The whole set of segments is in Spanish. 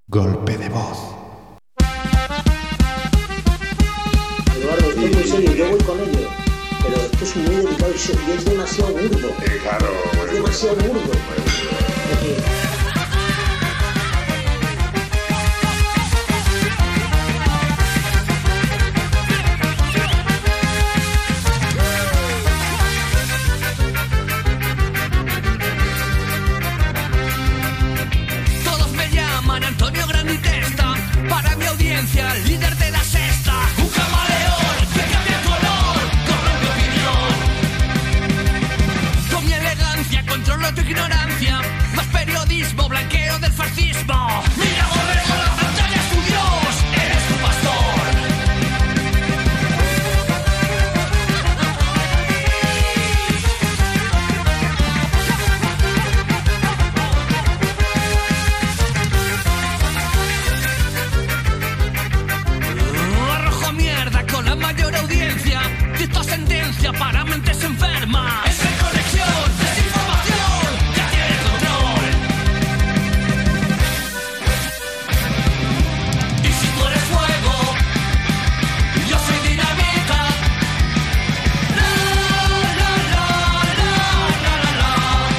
Golpe de voz. Eduardo, estoy muy serio, yo voy con ello. Pero esto es muy delicado y es demasiado burdo. Claro, es demasiado burdo. Todos me llaman Antonio Granditesta, para mi audiencia, líder de la sexta. Un camaleón que cambia color, corre mi opinión. Con mi elegancia controlo tu ignorancia, más periodismo, blanqueo del fascismo. Mira, borrego, la pantalla es tu Dios, eres tu pastor. Arrojo mierda con la mayor audiencia, dicto sentencia para mentes enfermas. Entre conexión, desinformación, ya tiene control. Y si tú eres fuego, yo soy dinamita. La, la, la, la, la, la, la.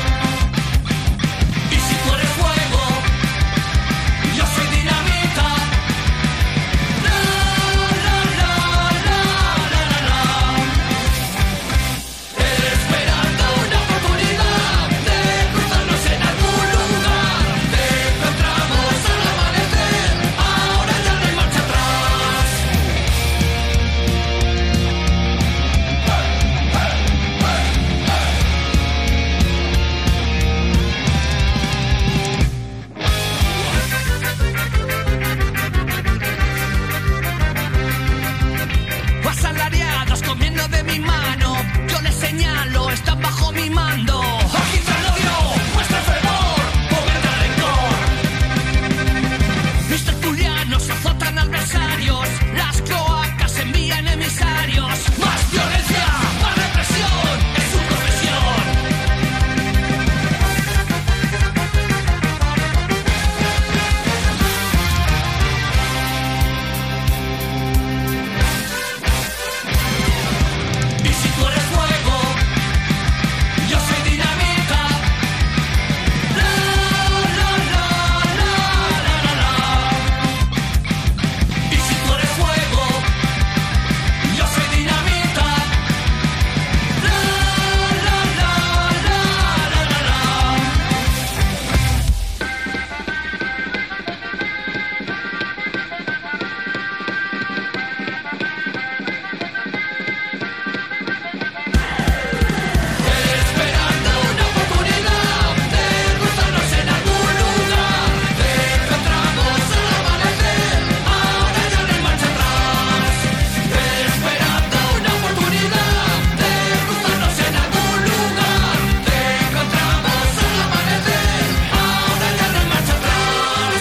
Y si tú eres fuego, yo soy dinamita. La, la, la, la, la, la, la. Esperando una oportunidad de cruzarnos en algún lugar. Te encontramos al amanecer, ahora ya no hay marcha atrás. Asalariados comiendo de mi mano, yo les señalo, están bajo mi mando. Aquí te lo dio, muestra fervor, gobierna rencor. Mis tertulianos azotan adversarios, las cloacas envían emisarios. Más violencia, más represión, es su profesión. Y si tú eres fuego, yo soy dinamita. La, la, la, la, la, la, la. Y si tú eres fuego, yo soy dinamita. La, la, la, la, la, la, la. Esperando una oportunidad de cruzarnos en algún lugar. Te encontramos al amanecer, ahora ya no hay marcha atrás. Esperando una oportunidad de cruzarnos en algún lugar. Te encontramos al amanecer, ahora ya no hay marcha atrás.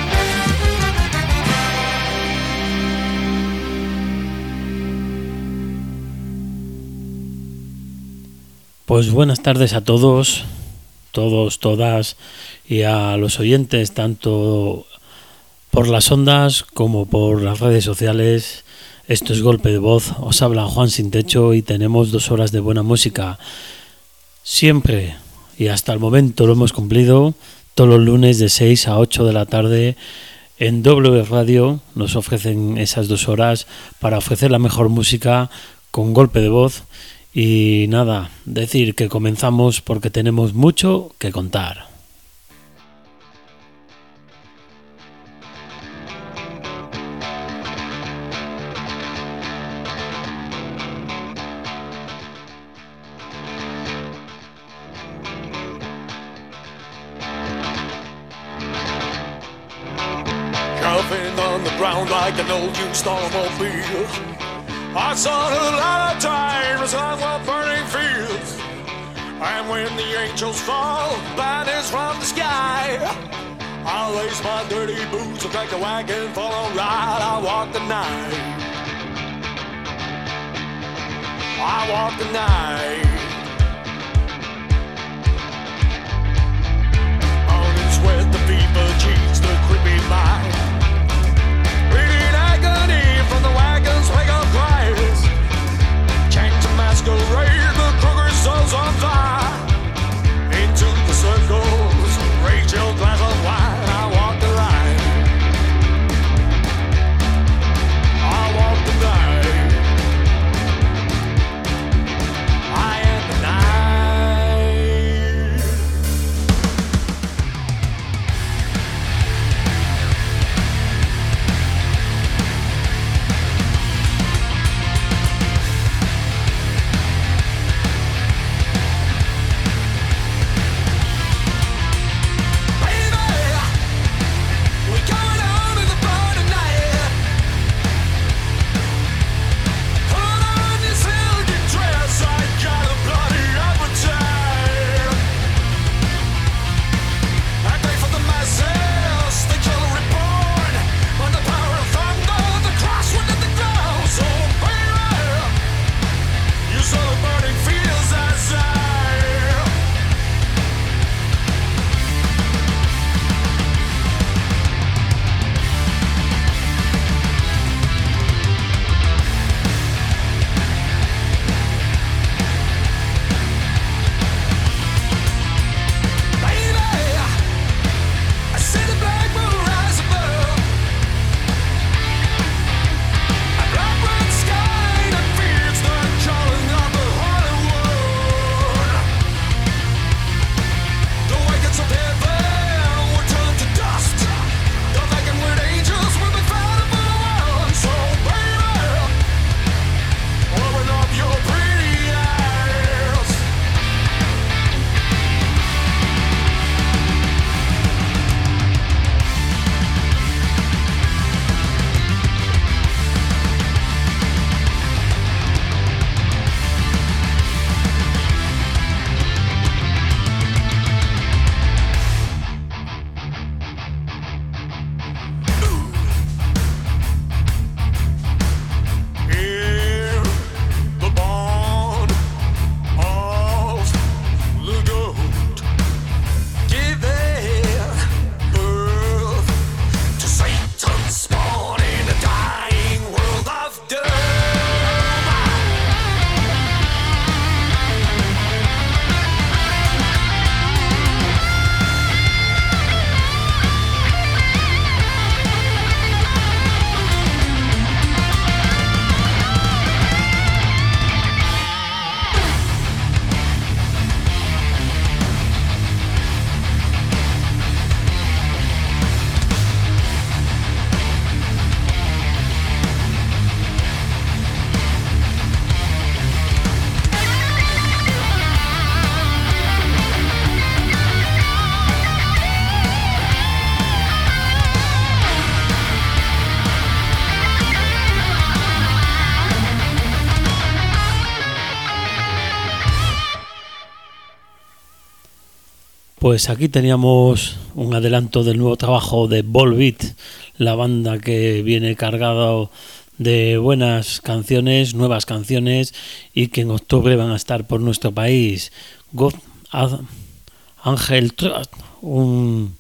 Pues buenas tardes a todos, todas y a los oyentes, tanto por las ondas como por las redes sociales. Esto es Golpe de Voz, os habla Juan Sin Techo y tenemos 2 horas de buena música. Siempre y hasta el momento lo hemos cumplido, todos los lunes de 6 a 8 de la tarde en W Radio nos ofrecen esas 2 horas para ofrecer la mejor música con Golpe de Voz. Y nada, decir que comenzamos porque tenemos mucho que contar. Jumping on the ground like an old used automobile. I saw a lot of times on the burning fields. And when the angels fall, blindness from the sky, I'll lace my dirty boots and drag the wagon for a ride. I walk the night. I walk the night. On his sweat, the fever cheats, the creepy mind. Pues aquí teníamos un adelanto del nuevo trabajo de Volbeat, la banda que viene cargado de buenas canciones, nuevas canciones, y que en octubre van a estar por nuestro país. God Angel Trust, un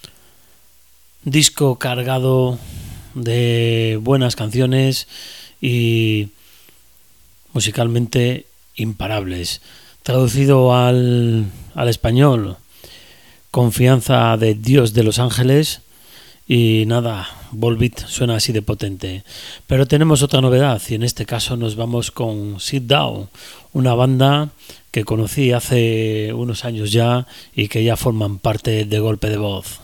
disco cargado de buenas canciones y musicalmente imparables. Traducido al español, Confianza de Dios de los Ángeles. Y nada, Volbeat suena así de potente. Pero tenemos otra novedad, y en este caso nos vamos con Sit Down, una banda que conocí hace unos años ya y que ya forman parte de Golpe de Voz.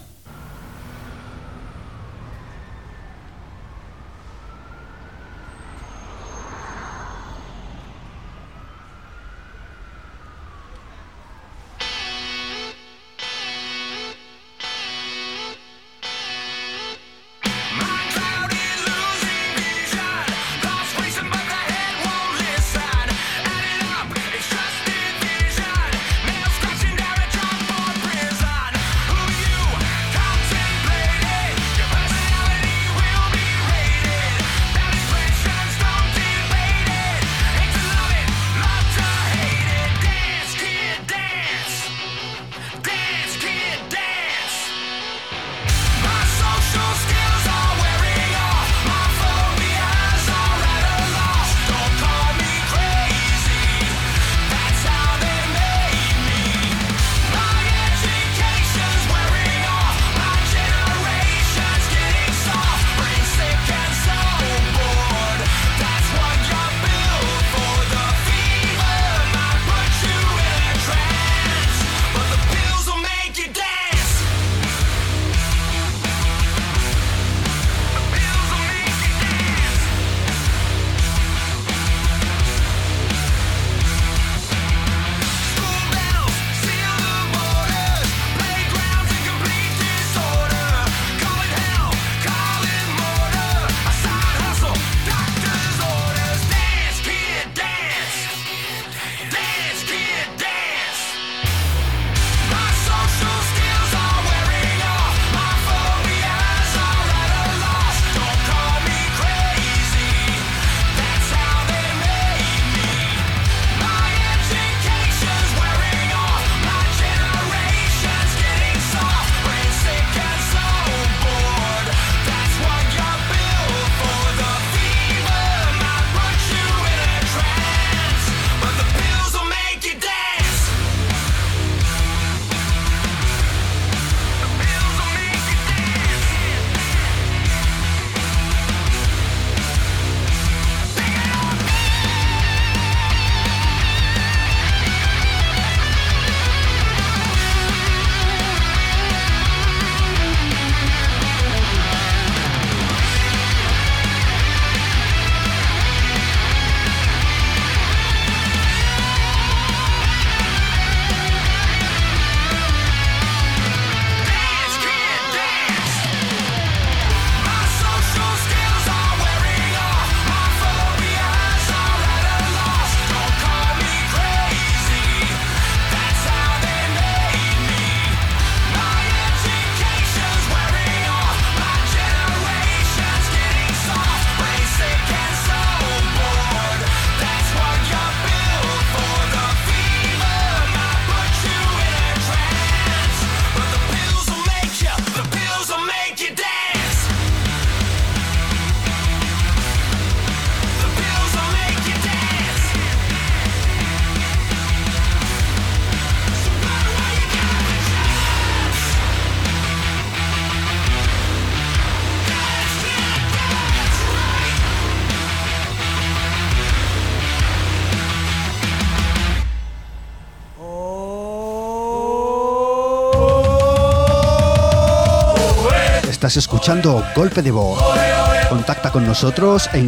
Estás escuchando Golpe de Voz. Contacta con nosotros en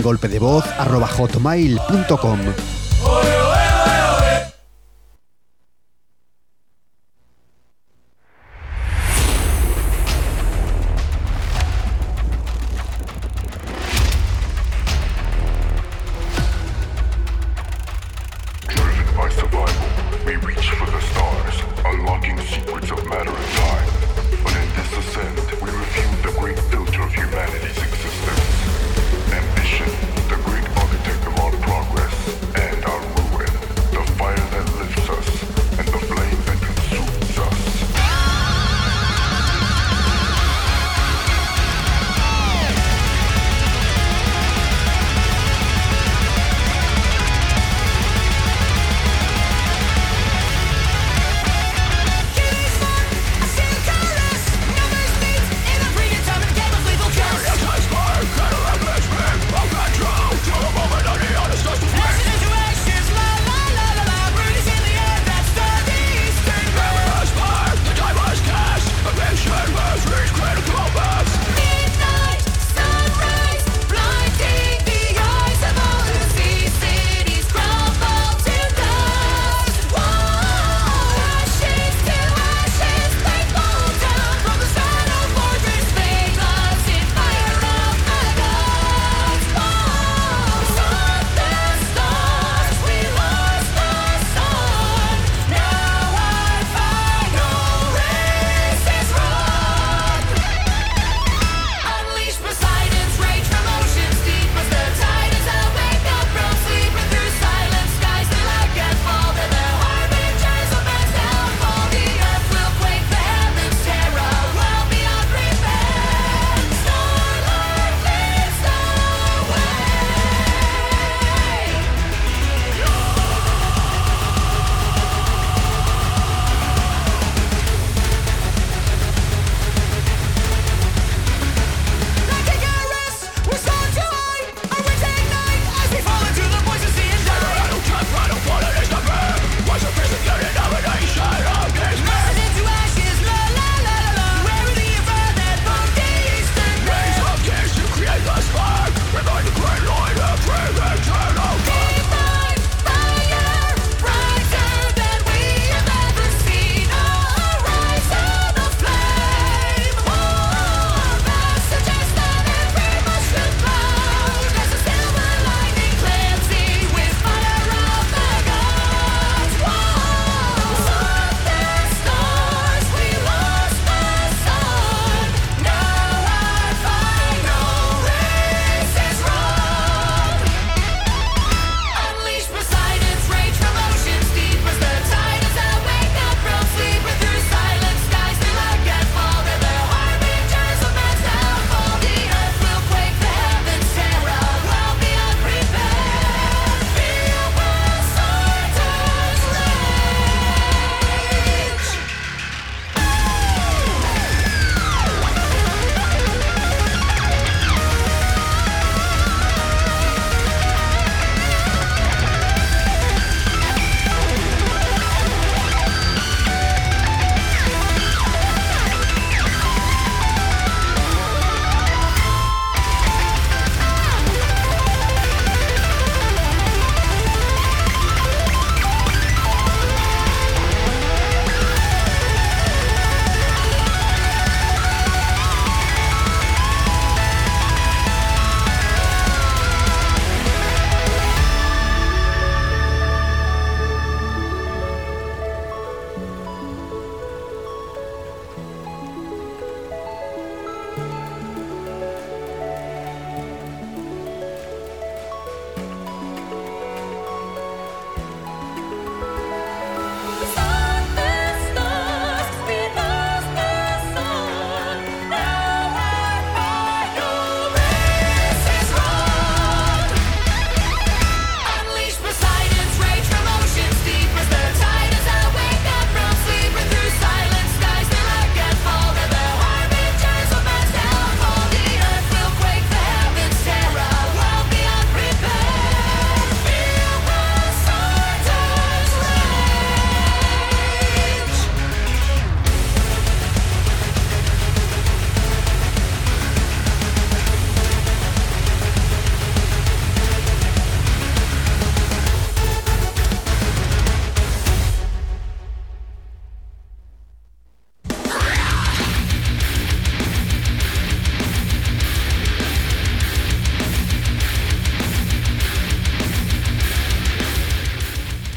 golpedevoz@hotmail.com. Driven by survival, we reach for the stars, unlocking secrets of matter.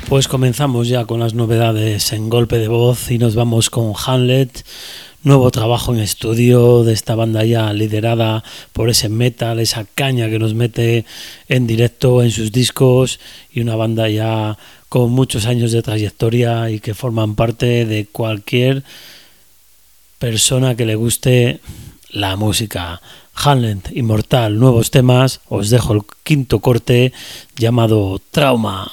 Pues comenzamos ya con las novedades en Golpe de Voz y nos vamos con Hamlet, nuevo trabajo en estudio de esta banda ya liderada por ese metal, esa caña que nos mete en directo en sus discos, y una banda ya con muchos años de trayectoria y que forman parte de cualquier persona que le guste la música. Hamlet, Inmortal, nuevos temas. Os dejo el quinto corte llamado Trauma.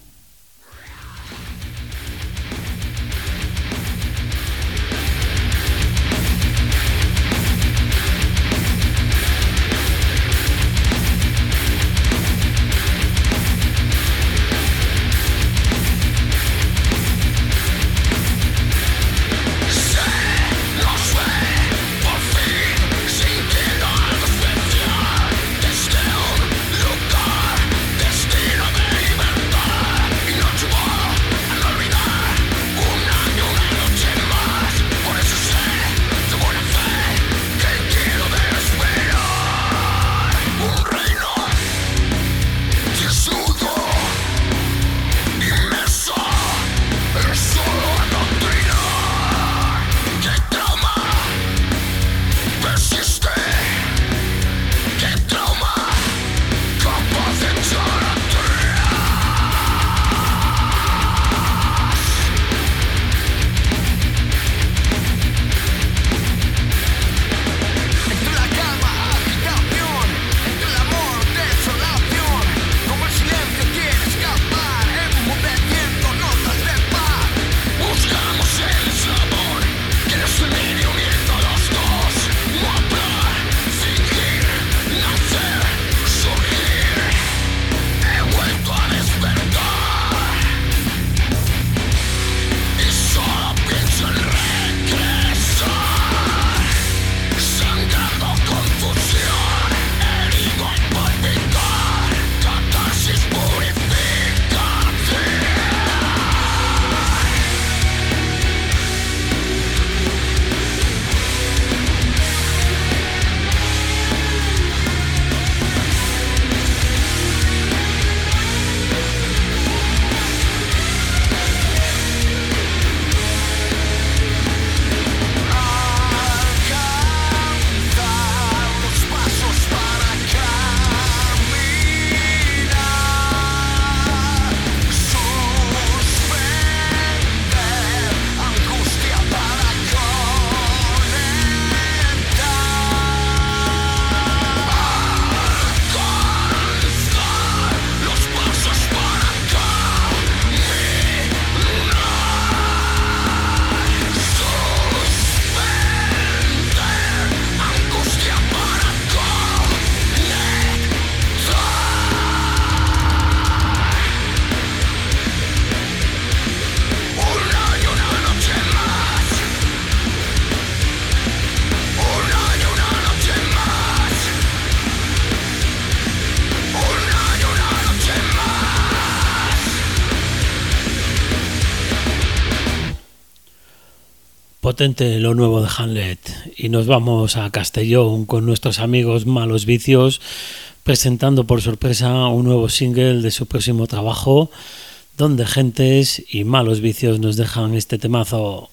Potente lo nuevo de Hamlet, y nos vamos a Castellón con nuestros amigos Malos Vicios, presentando por sorpresa un nuevo single de su próximo trabajo, donde Gentes y Malos Vicios nos dejan este temazo.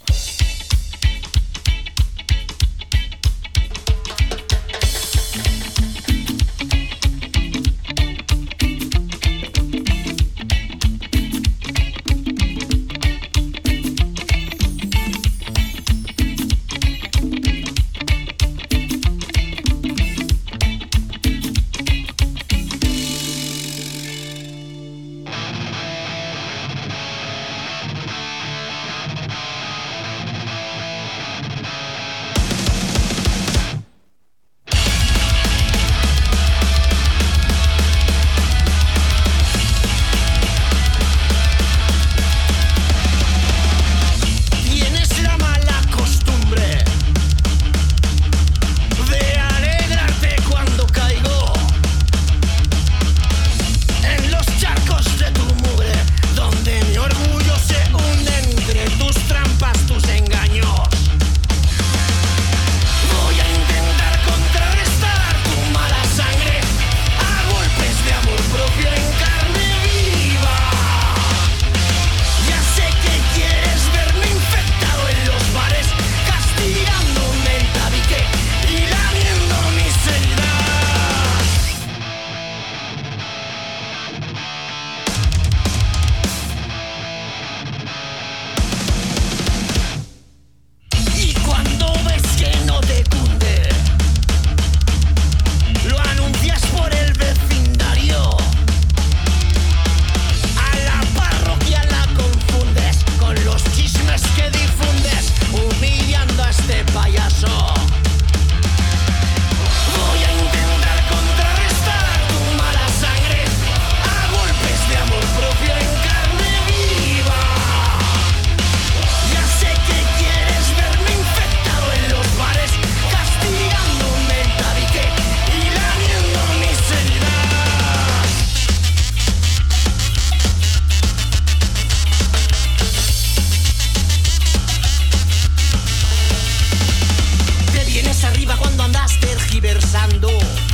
pasando.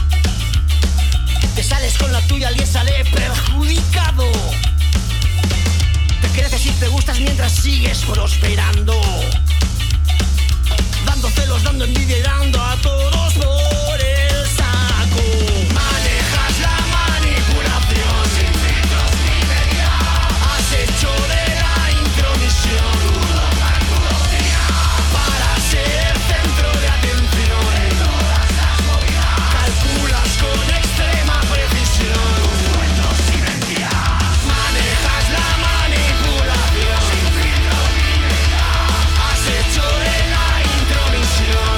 Te sales con la tuya, alguien sale perjudicado. Te creces y te gustas mientras sigues prosperando. Dando celos, dando envidia y dando a todos por el saco. Manejas la manipulación sin filtros ni medida. Has hecho de la intromisión para ser centro de atención en todas las movidas. Calculas con extrema precisión sueldos sin entidad. Manejas la manipulación sin filtros ni medida. Has hecho de la intromisión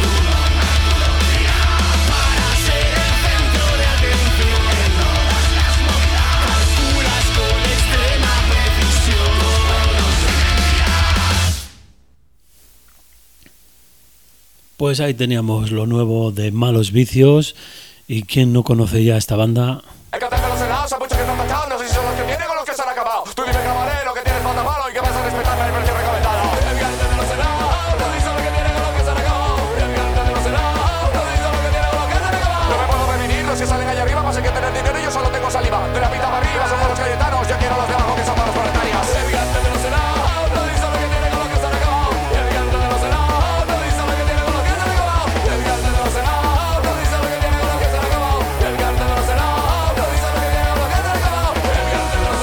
para ser el centro de atención en todas las movidas. Calculas con extrema precisión. Pues ahí teníamos lo nuevo de Malos Vicios. ¿Y quién no conoce ya esta banda? Hay que atender los helados, hay muchos que están tachados, no sé si son los que vienen o los que se han acabado. Tú dime, camarero, que tienes falta malo y que vas a respetarme el precio recomendado. El gigante de los helados, no dice lo que tienen o los que se han acabado. El gigante de los helados, no dice lo que tienen o los que se han acabado. No me puedo prevenir, los que salen allá arriba más hay que tener dinero y yo solo tengo saliva. De la mitad para arriba somos los cayetanos, yo quiero los de abajo que son para los proletarios. El gigante de los helados, no dice lo que tienen o los que se han acabado. El gigante de los helados, no dice lo que tienen o los que se han acabado. El gigante de los helados, no dice lo que tienen o los que se han acabado. El gigante de los helados, no dice lo que tienen o los que se han acabado. El gigante de los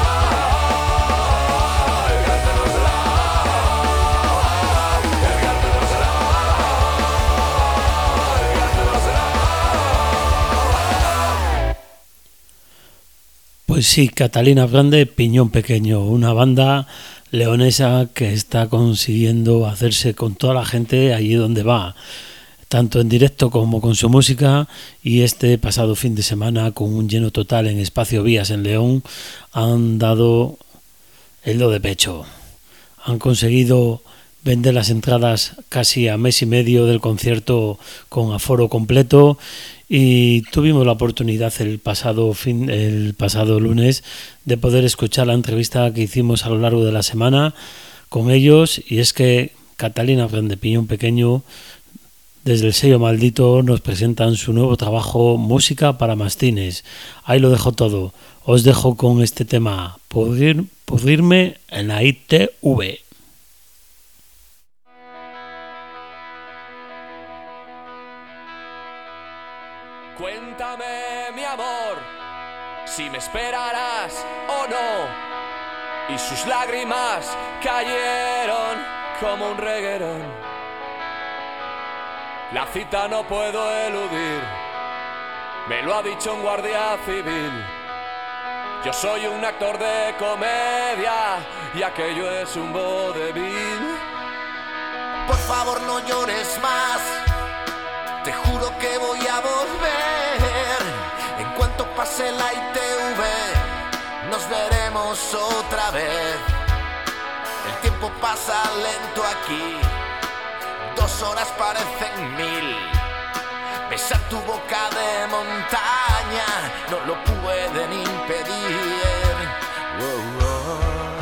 Pues sí, Catalina Grande, Piñón Pequeño, una banda leonesa que está consiguiendo hacerse con toda la gente allí donde va, tanto en directo como con su música, y este pasado fin de semana con un lleno total en Espacio Vías en León han dado el do de pecho. Han conseguido vender las entradas casi a mes y medio del concierto con aforo completo y tuvimos la oportunidad el pasado lunes de poder escuchar la entrevista que hicimos a lo largo de la semana con ellos, y es que Catalina Grande, Piñón Pequeño, desde el sello Maldito, nos presentan su nuevo trabajo, Música para Mastines. Ahí lo dejo todo. Os dejo con este tema, Pudrirme en la ITV. Cuéntame, mi amor, si me esperarás o no. Y sus lágrimas cayeron como un reguerón. La cita no puedo eludir, me lo ha dicho un guardia civil. Yo soy un actor de comedia y aquello es un vodevil. Por favor no llores más, te juro que voy a volver. En cuanto pase la ITV, nos veremos otra vez. El tiempo pasa lento aquí, 2 horas parecen 1000. Besar tu boca de montaña no lo pueden impedir. Oh, oh.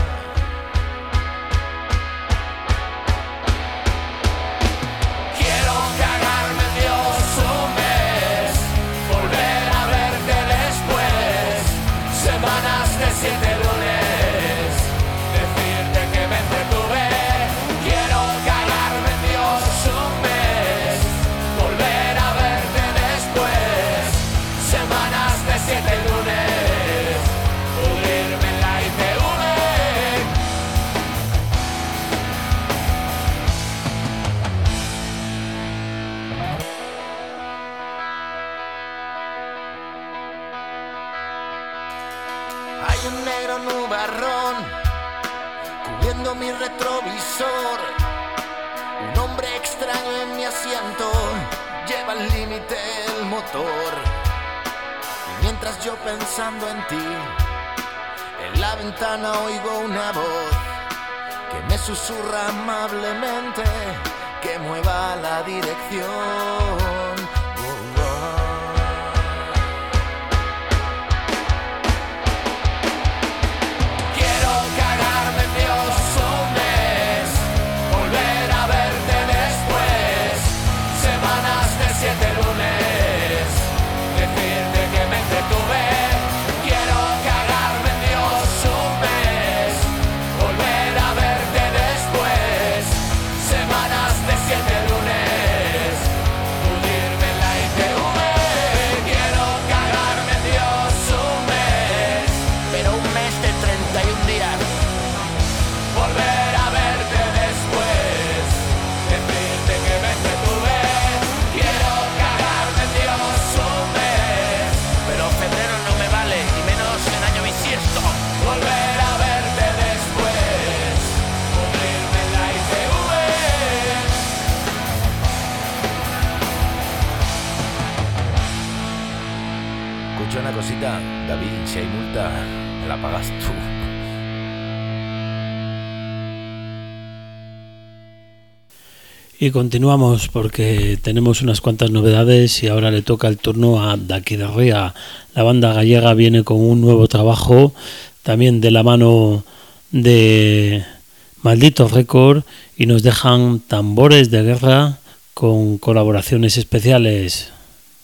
Quiero cagarme en Dios un mes, volver a verte después, semanas de 7 lunes, decirte que me entretuve. Quiero cagarme en Dios un mes, volver a verte después, semanas de 7 lunes, pudrirme en la ITV. Hay un negro nubarrón cubriendo mi retrovisor. Un hombre extraño en mi asiento lleva al límite el motor. Y mientras yo pensando en ti, en la ventana oigo una voz que me susurra amablemente que mueva la dirección. Oh, oh. Quiero cagarme en Dios un mes, volver a verte después, semanas de 7 lunes, dicho una cosita, David, si hay multa, me la pagas tú. Y continuamos porque tenemos unas cuantas novedades y ahora le toca el turno a Daquidarría. La banda gallega viene con un nuevo trabajo, también de la mano de Maldito Record, y nos dejan Tambores de Guerra con colaboraciones especiales.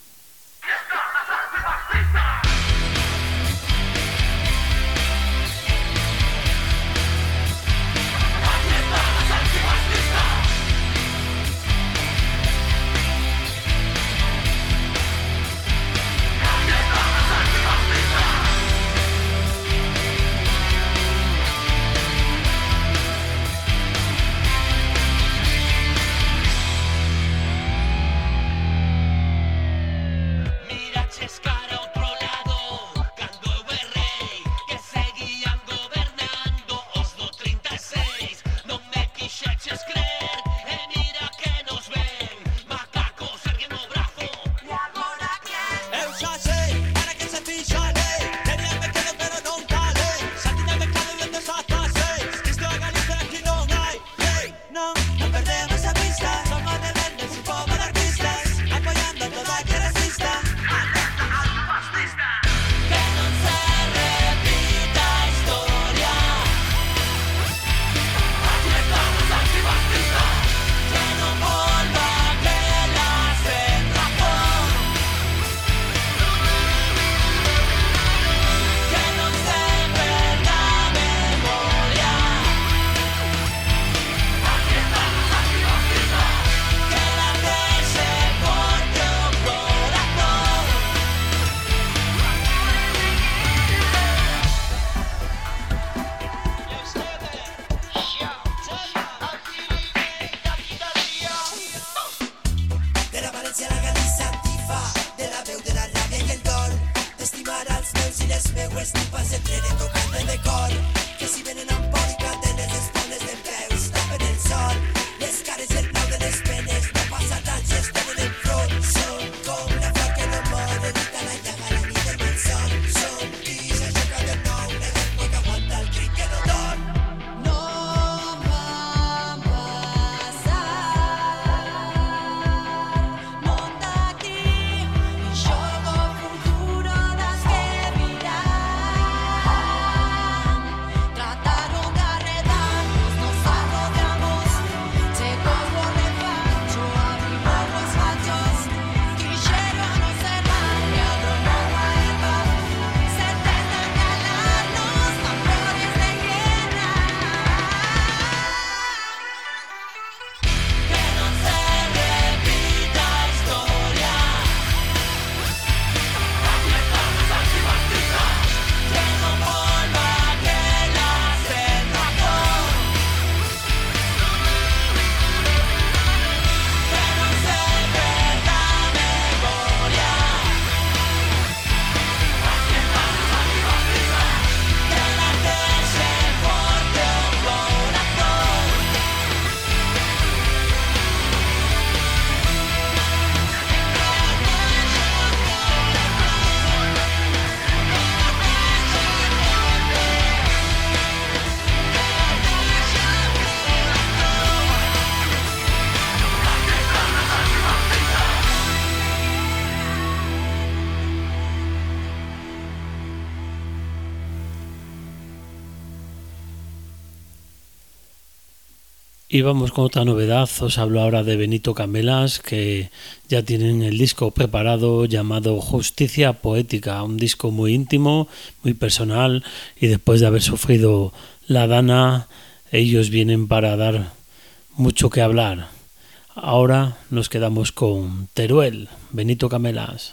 Y vamos con otra novedad. Os hablo ahora de Benito Camelas, que ya tienen el disco preparado llamado Justicia Poética, un disco muy íntimo, muy personal, y después de haber sufrido la Dana, ellos vienen para dar mucho que hablar. Ahora nos quedamos con Teruel, Benito Camelas.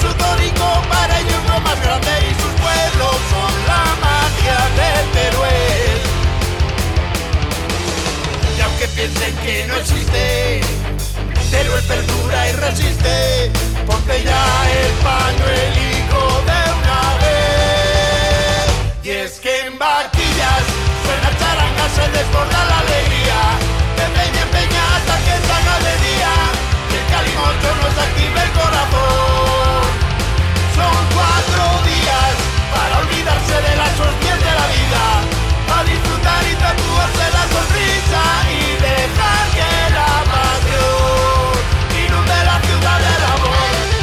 sultónico para ellos lo más grande y sus pueblos son la magia del Teruel. Y aunque piensen que no existe, Teruel perdura y resiste. Ponte ya el pañuelico de una vez. Y es que en vaquillas suena charanga, se desborda la alegría. De peña en peña hasta que salga de día, y el calimocho nos active el corazón. Son 4 días para olvidarse de las hostias de la vida, a disfrutar y tatuarse la sonrisa y dejar que la pasión inunde la ciudad del amor.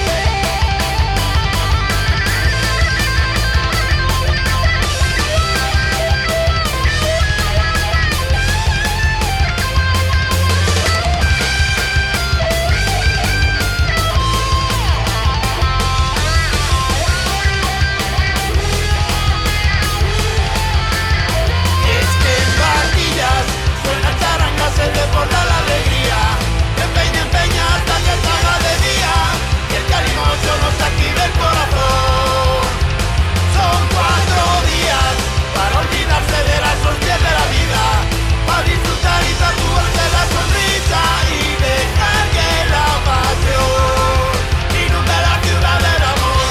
Se desborda la alegría, de peña en peña hasta que salga de día, y el calimocho nos active el corazón. Son 4 días para olvidarse de las hostias de la vida, para disfrutar y tatuarse la sonrisa y dejar que la pasión inunde la ciudad del amor.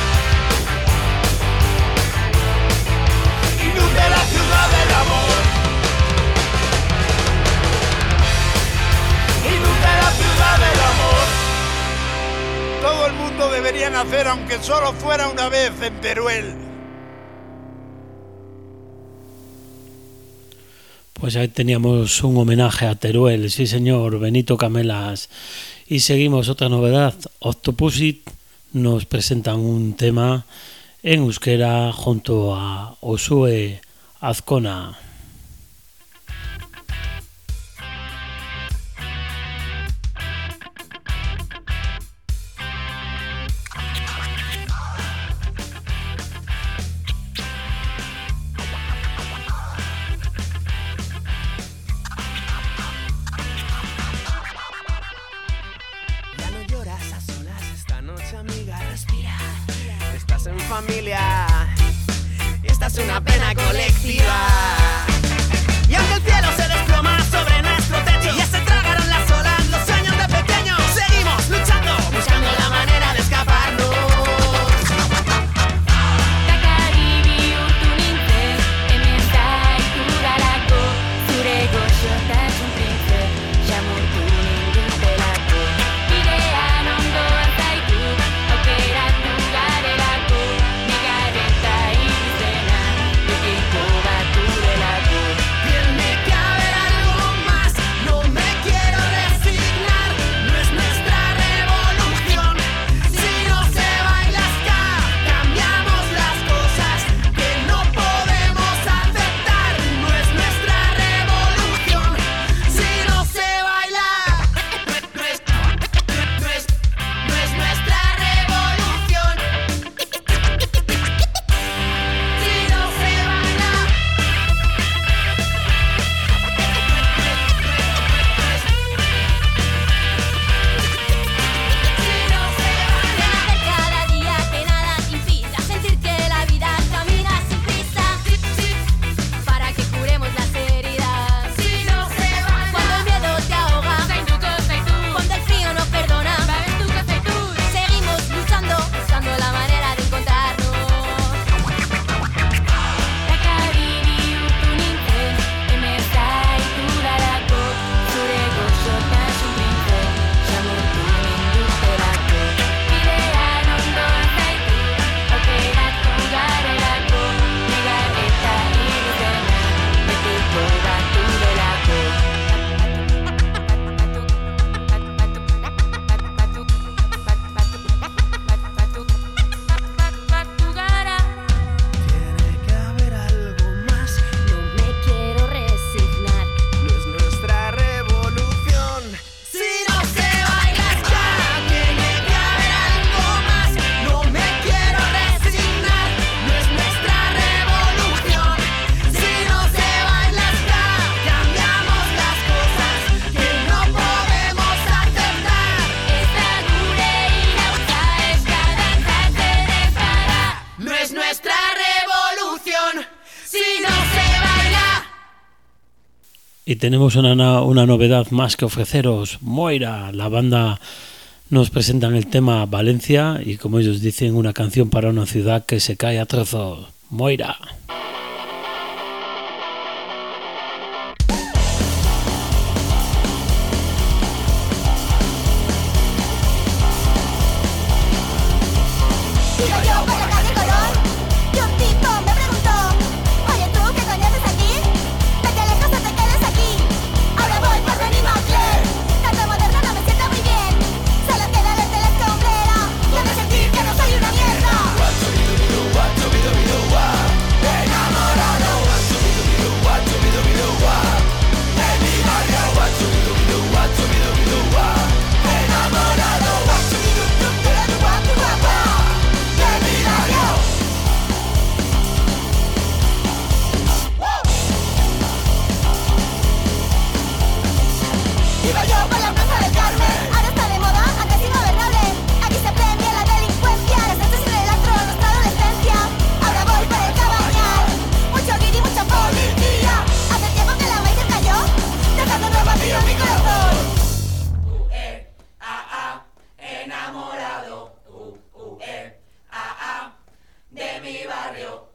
Inunde la ciudad del amor. La ciudad del amor. Todo el mundo debería nacer, aunque solo fuera una vez, en Teruel. Pues ahí teníamos un homenaje a Teruel, sí señor, Benito Camelas. Y seguimos otra novedad, Octopussy nos presentan un tema en euskera junto a Osue Azcona. Familia, esta es una pena colectiva. Y aunque el cielo se desploma sobre nuestro techo, ya se tragaron las olas los sueños de pequeños, seguimos luchando, buscando la manera de escaparnos. Negareta izena, lukiko bature Y tenemos una novedad más que ofreceros. Moira, la banda nos presentan el tema Valencia y, como ellos dicen, una canción para una ciudad que se cae a trozos. Moira. Iba yo por la calle Colón y un tipo me preguntó: oye, ¿tú qué coño haces aquí? Vete lejos o te quedes aquí. Ahora voy por Benny Macler. Tanto moderno no me siento muy bien. Solo queda el de la escombrera y he de sentir que no soy una mierda. Enamorado. De mi barrio. Enamorado. Iba yo por la plaza del Carmen. Ahora está de moda, antes ingobernable. Aquí se premia la delincuencia, las noches en el antro, nuestra adolescencia. Ahora voy por el Cabañal. Mucho guiri, mucha policía. Hace tiempo que la Maiser cayó, dejando un vacío en mi corazón. Enamorado, de mi barrio,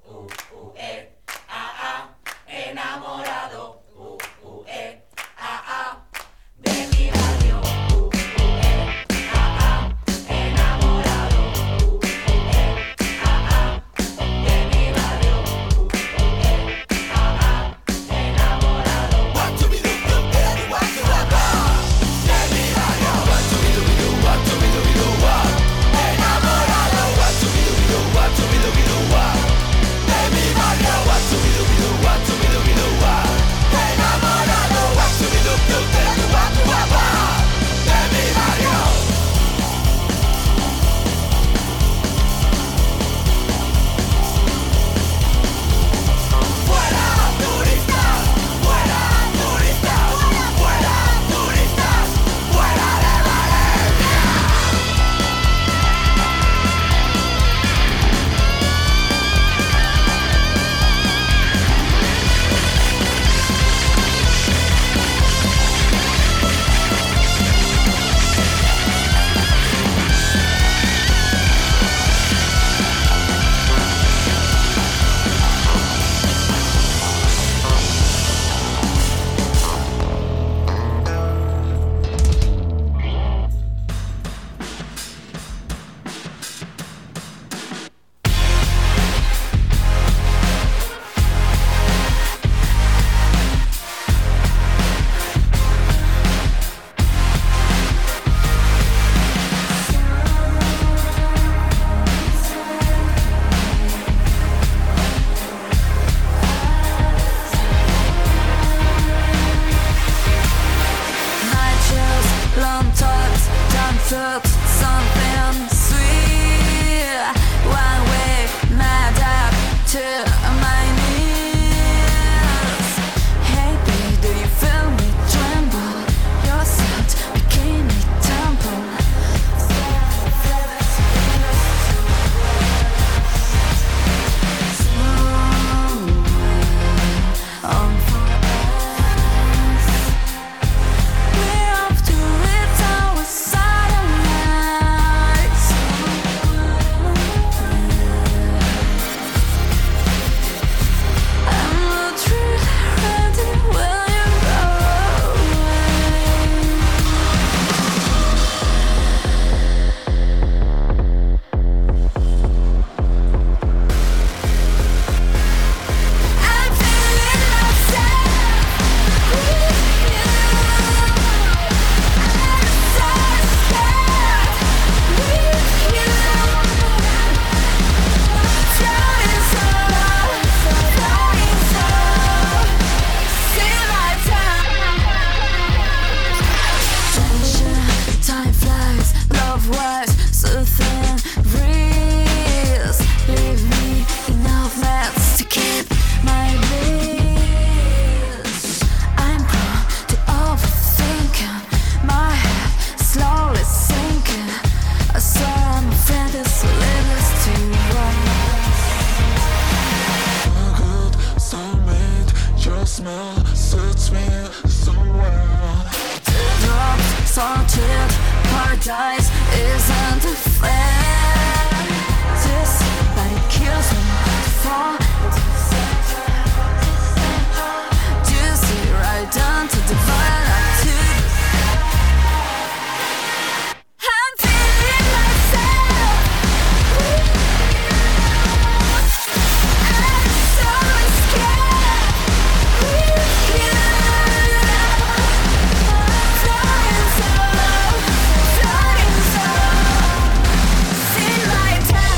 enamorado, de mi barrio, enamorado, de mi barrio, suits me so well. Teardrops, salted paradise isn't fair. This body kills me to fall. Juicy right down to the violet. I'm feeling myself. I'm so scared. Flying so low, floating so low. See my time.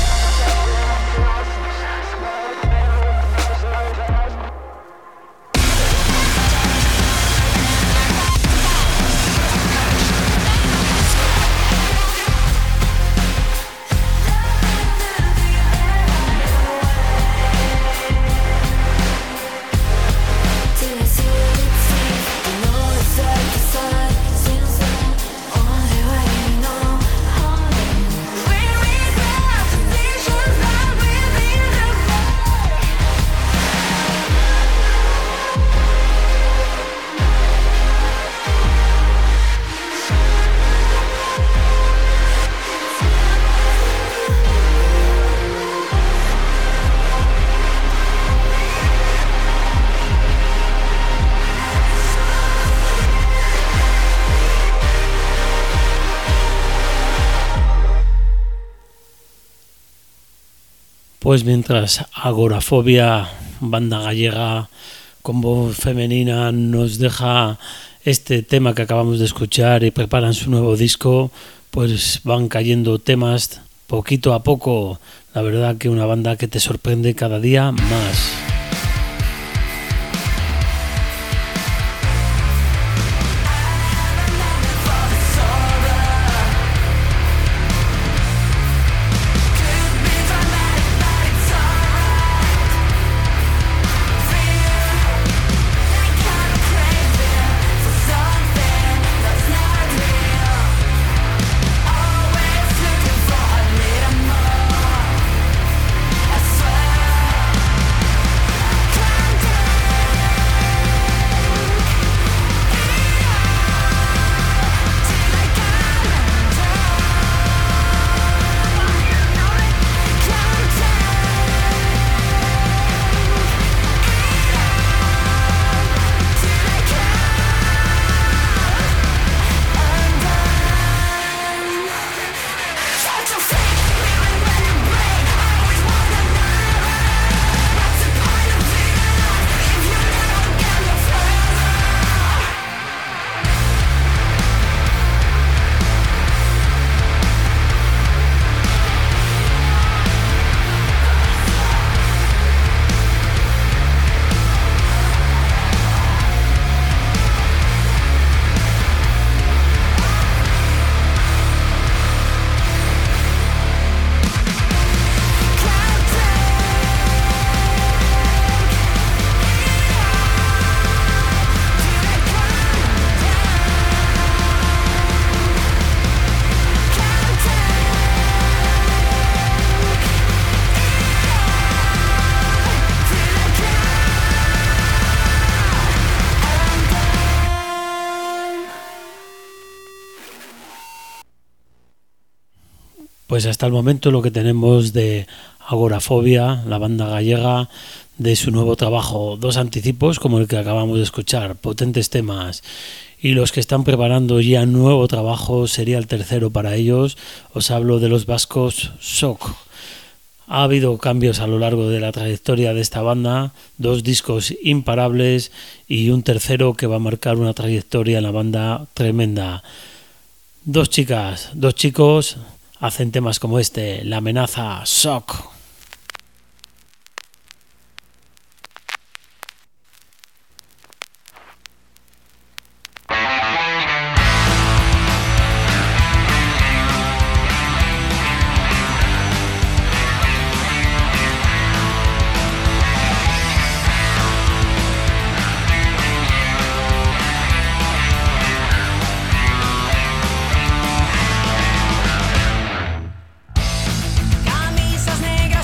Till I see it, I know it's side to side. Since then, only way you know. We regret decisions that we didn't make. Pues mientras Agorafobia, banda gallega con voz femenina, nos deja este tema que acabamos de escuchar y preparan su nuevo disco, pues van cayendo temas poquito a poco. La verdad que una banda que te sorprende cada día más. Pues hasta el momento lo que tenemos de Agorafobia, la banda gallega, de su nuevo trabajo, 2 anticipos como el que acabamos de escuchar, potentes temas, y los que están preparando ya nuevo trabajo, sería el tercero para ellos. Os hablo de los vascos Shock. Ha habido cambios a lo largo de la trayectoria de esta banda, 2 discos imparables y un tercero que va a marcar una trayectoria en la banda tremenda. 2 chicas, 2 chicos hacen temas como este, La Amenaza, Shock. Camisas negras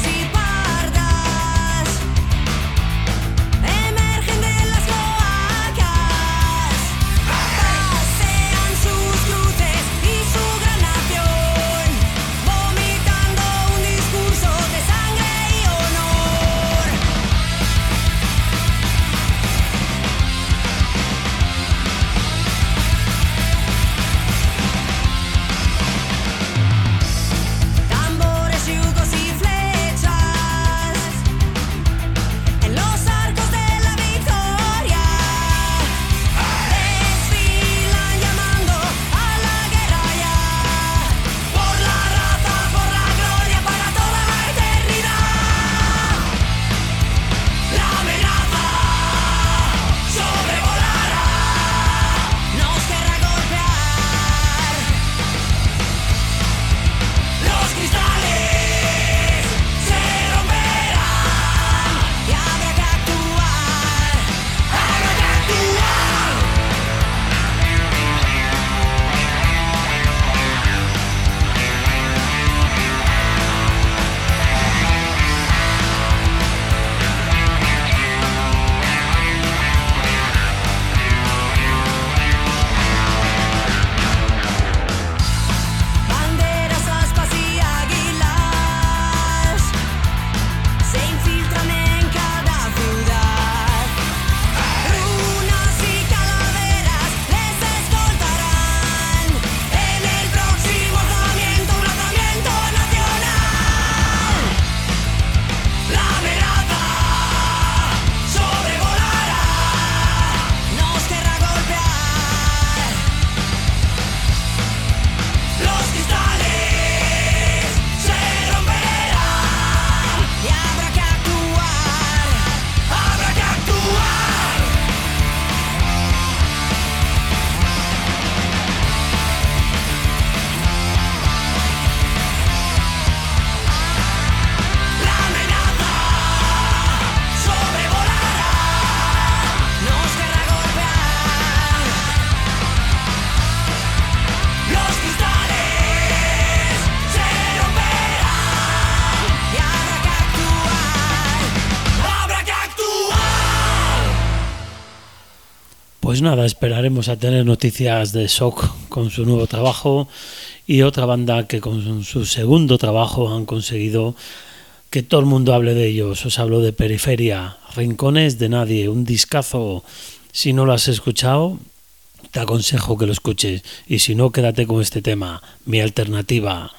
Pues nada, esperaremos a tener noticias de Shock con su nuevo trabajo y otra banda que con su segundo trabajo han conseguido que todo el mundo hable de ellos. Os hablo de Periferia, Rincones de Nadie, un discazo. Si no lo has escuchado, te aconsejo que lo escuches, y si no, quédate con este tema, Mi Alternativa.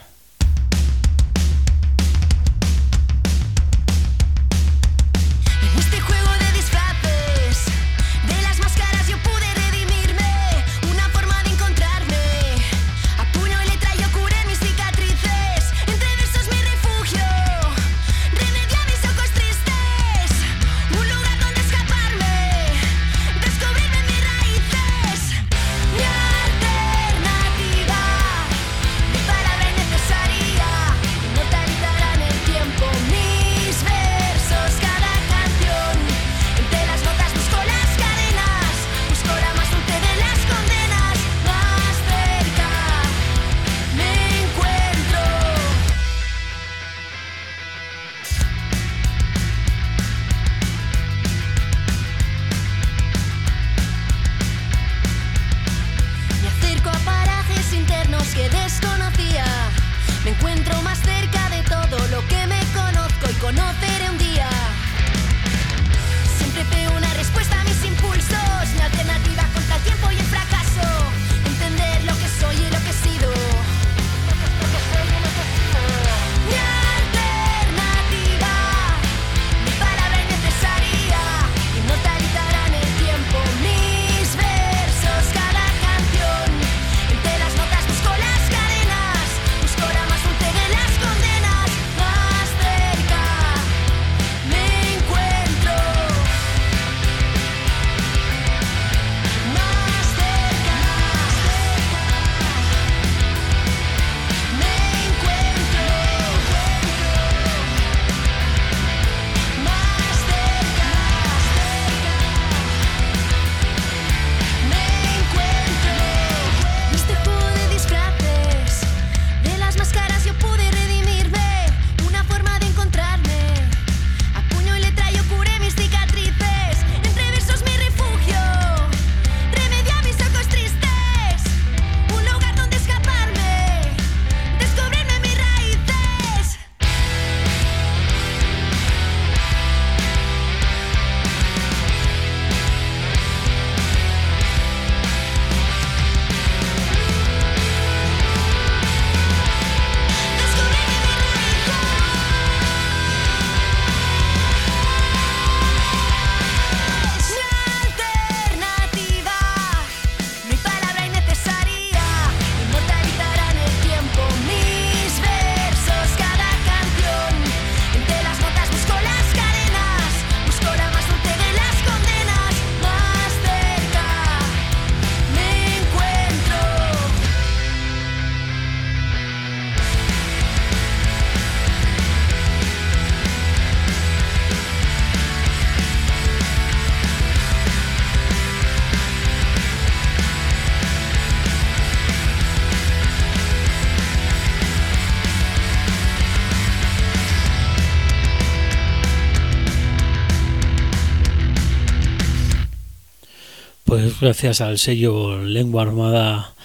Pues gracias al sello Lengua Armada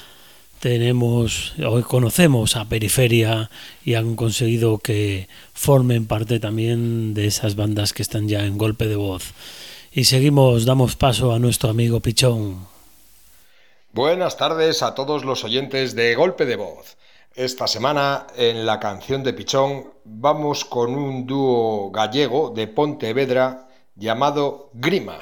hoy conocemos a Periferia y han conseguido que formen parte también de esas bandas que están ya en Golpe de Voz. Y seguimos, damos paso a nuestro amigo Pichón. Buenas tardes a todos los oyentes de Golpe de Voz. Esta semana en la canción de Pichón vamos con un dúo gallego de Pontevedra llamado Grima.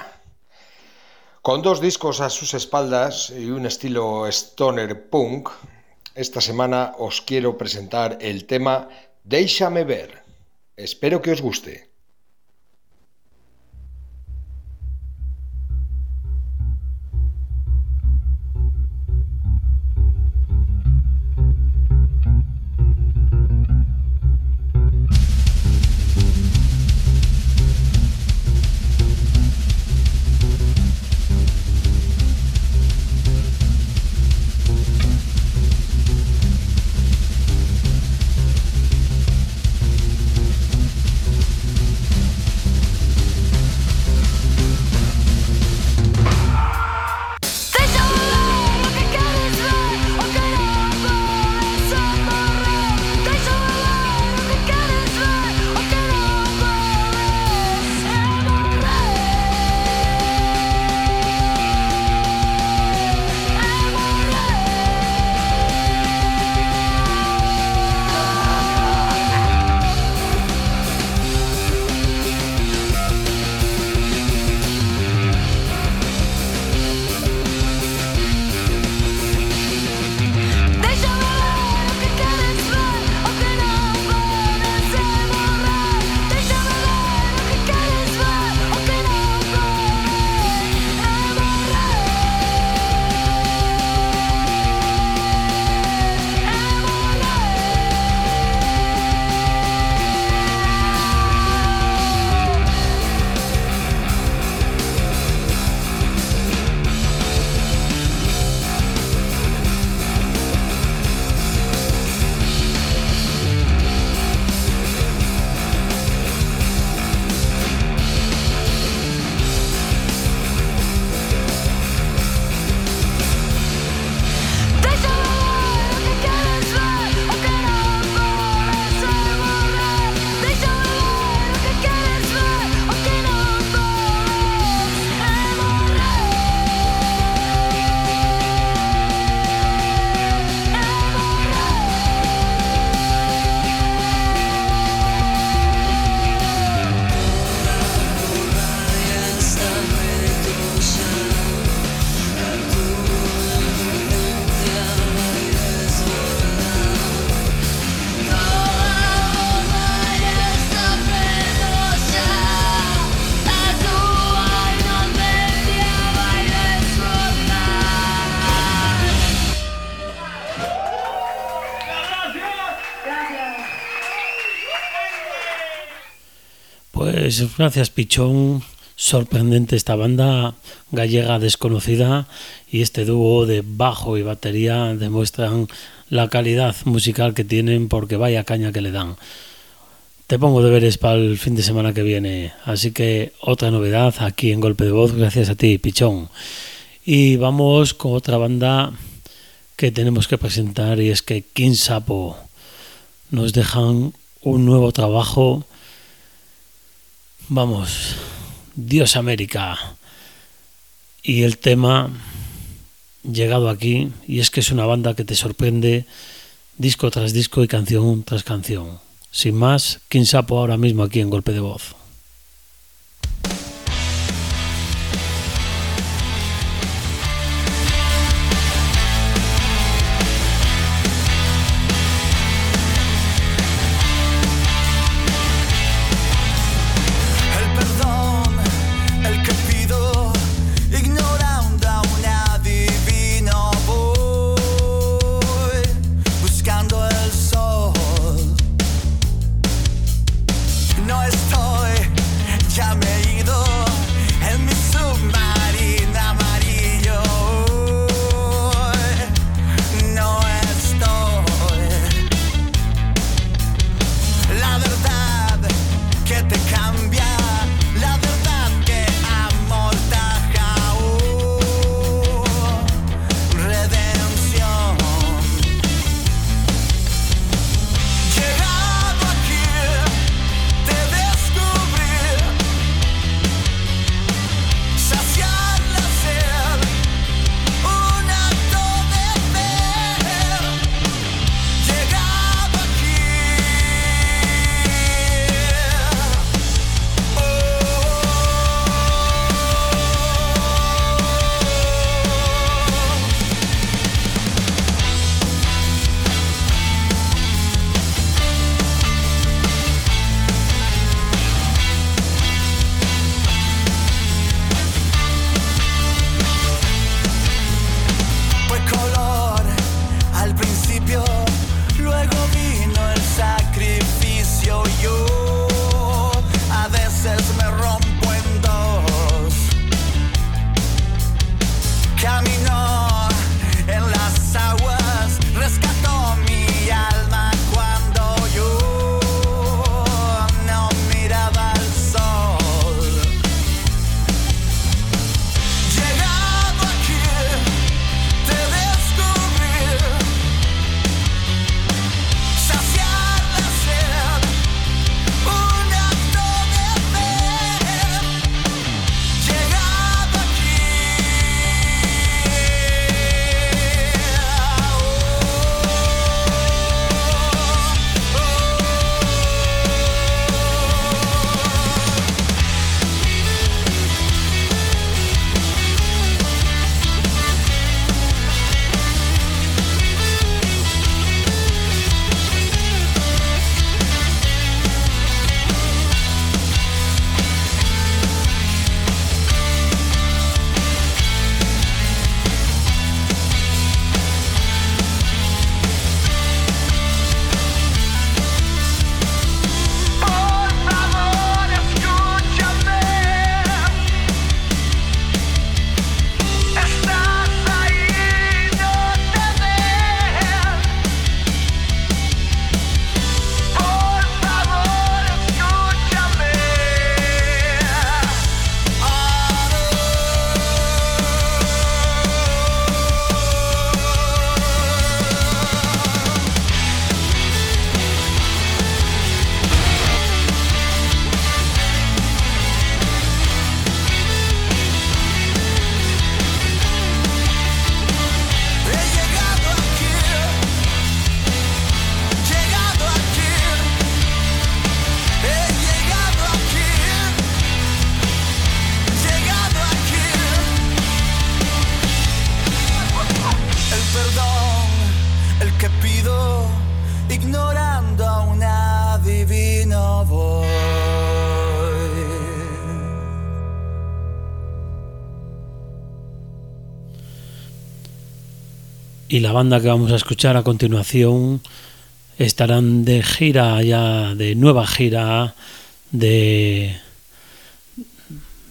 Con 2 discos a sus espaldas y un estilo stoner punk, esta semana os quiero presentar el tema Déixame Ver. Espero que os guste. Pues gracias, Pichón. Sorprendente esta banda gallega desconocida, y este dúo de bajo y batería demuestran la calidad musical que tienen, porque vaya caña que le dan. Te pongo deberes para el fin de semana que viene, así que otra novedad aquí en Golpe de Voz gracias a ti, Pichón. Y vamos con otra banda que tenemos que presentar, y es que King Sapo nos dejan un nuevo trabajo. Vamos, Dios América, y el tema llegado aquí, y es que es una banda que te sorprende disco tras disco y canción tras canción. Sin más, King Sapo ahora mismo aquí en Golpe de Voz. y la banda que vamos a escuchar a continuación estarán de gira ya, de nueva gira de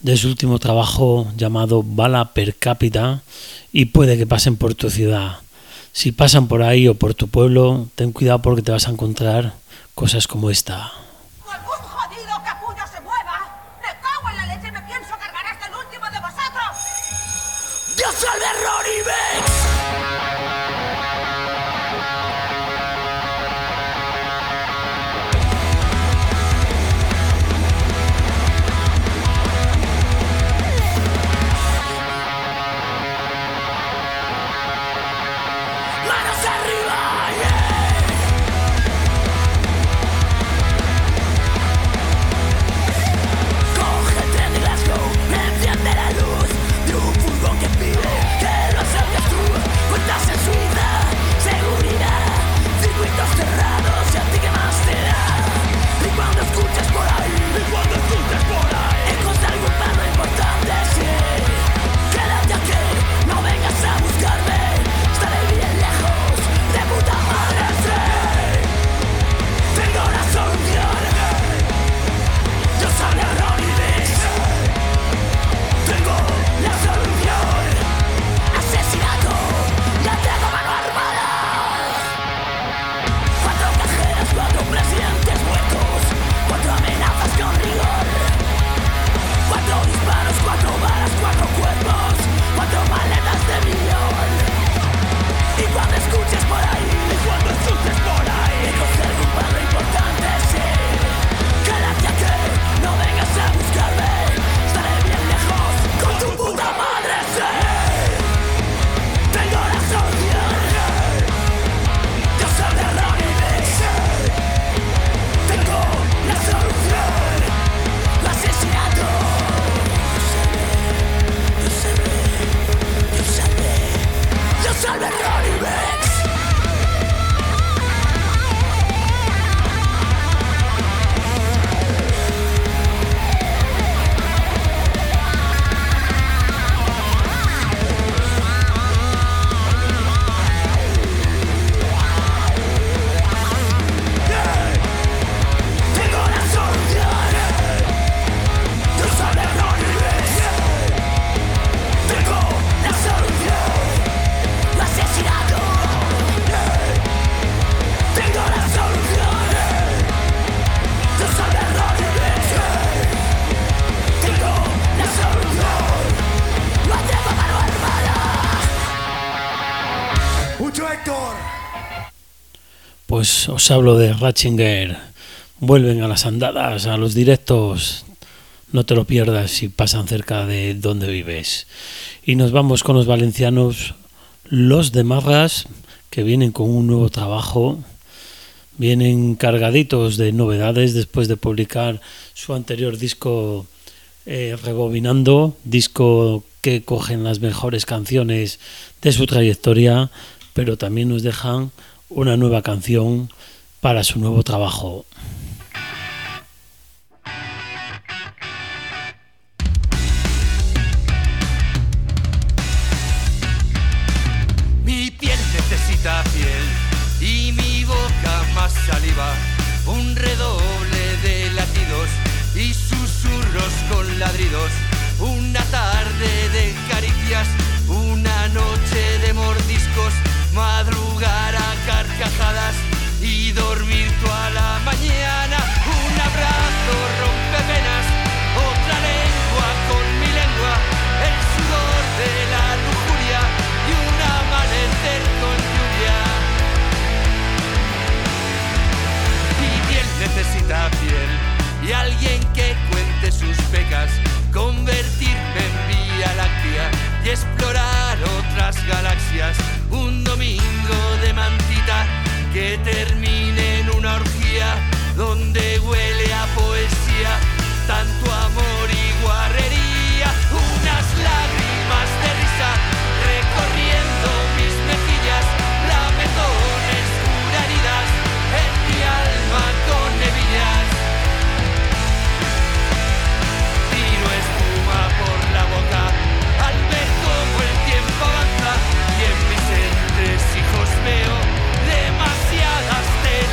de su último trabajo llamado Bala Per Cápita, y puede que pasen por tu ciudad. Si pasan por ahí o por tu pueblo, ten cuidado porque te vas a encontrar cosas como esta. ¡Algún jodido capullo se mueva! ¡Me cago en la leche y me pienso cargar hasta el último de vosotros! ¡Yo soy de Ronnie Bex! Pues os hablo de Ratzinger. Vuelven a las andadas, a los directos. No te lo pierdas si pasan cerca de donde vives. Y nos vamos con los valencianos, los de Marras, que vienen con un nuevo trabajo. Vienen cargaditos de novedades después de publicar su anterior disco Rebobinando, disco que cogen las mejores canciones de su trayectoria, pero también nos dejan una nueva canción para su nuevo trabajo. Mi piel necesita piel y mi boca más saliva, un redoble de latidos y susurros con ladridos, una tarde de caricias, una noche de mordiscos, madrugar a carcajadas y dormir toda la mañana, un abrazo rompepenas, otra lengua con mi lengua, el sudor de la lujuria y un amanecer con lluvia. Mi piel necesita piel y alguien que cuente sus pecas, convertirme en Vía Láctea y explorar otras galaxias, un domingo de mantita que termine en una orgía donde huele a poesía, tanto amor y guarrería, unas lágrimas de risa recorriendo mis mejillas, lametones, heridas en mi alma con hebillas. Tiro espuma por la boca al ver cómo el tiempo avanza y en mis entresijos veo demasiadas telas.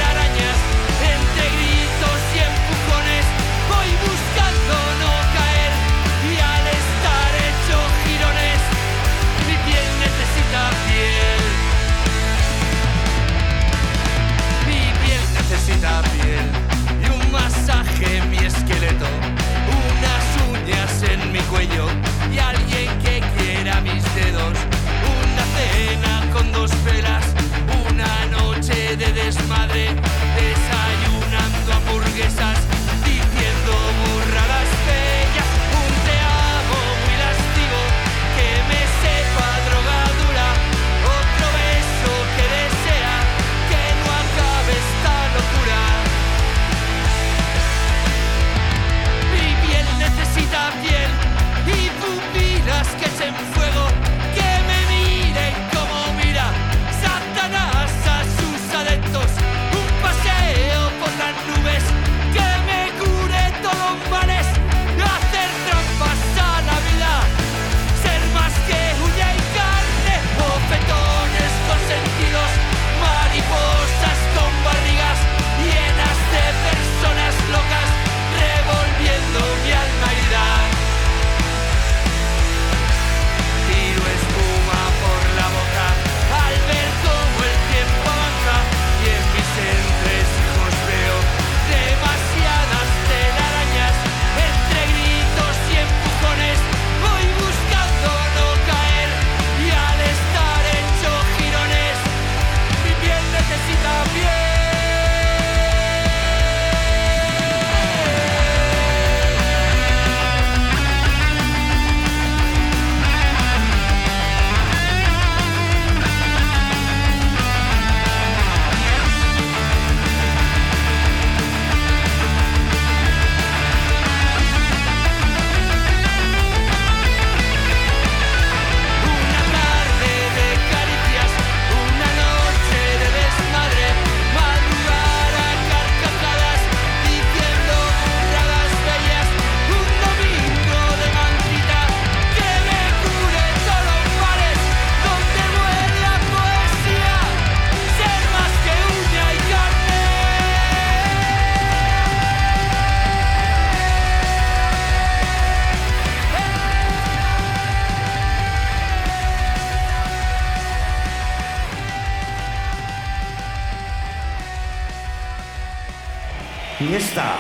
Y esta,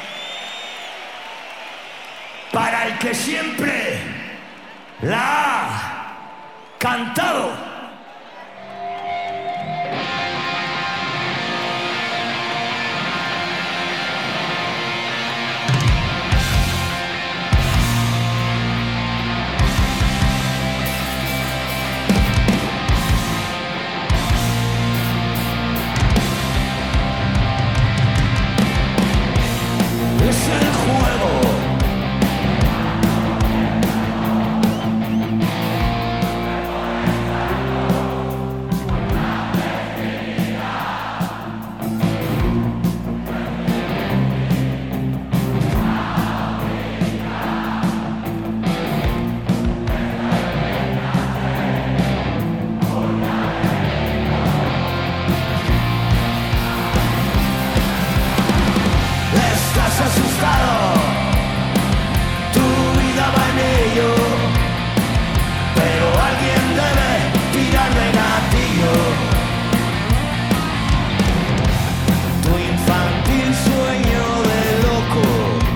para el que siempre la ha cantado. Es el juego. Estás asustado, tu vida va en ello, pero alguien debe tirar de gatillo. Tu infantil sueño de loco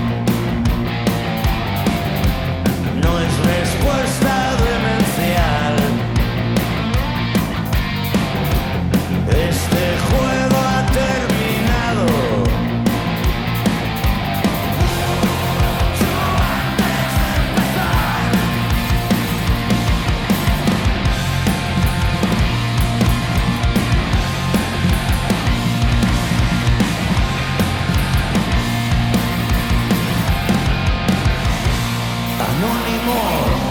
no es respuesta demencial. Este juego ha terminado. Anónimo.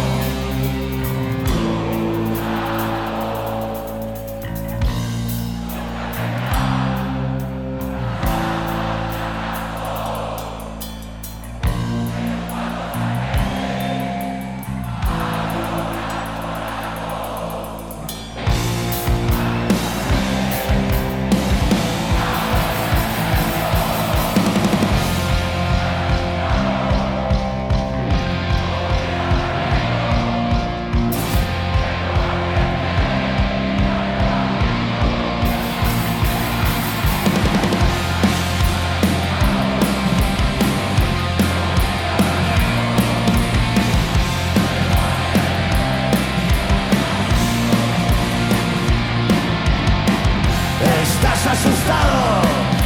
Estás asustado,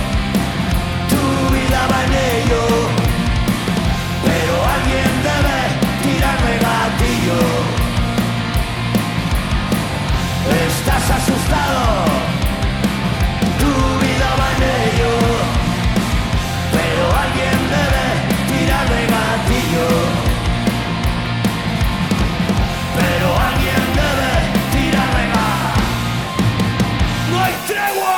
tu vida va en ello, pero alguien debe tirar de gatillo. Estás asustado, tu vida va en ello, pero alguien debe tirar de gatillo. Pero alguien debe tirar de gatillo. ¡No hay tregua!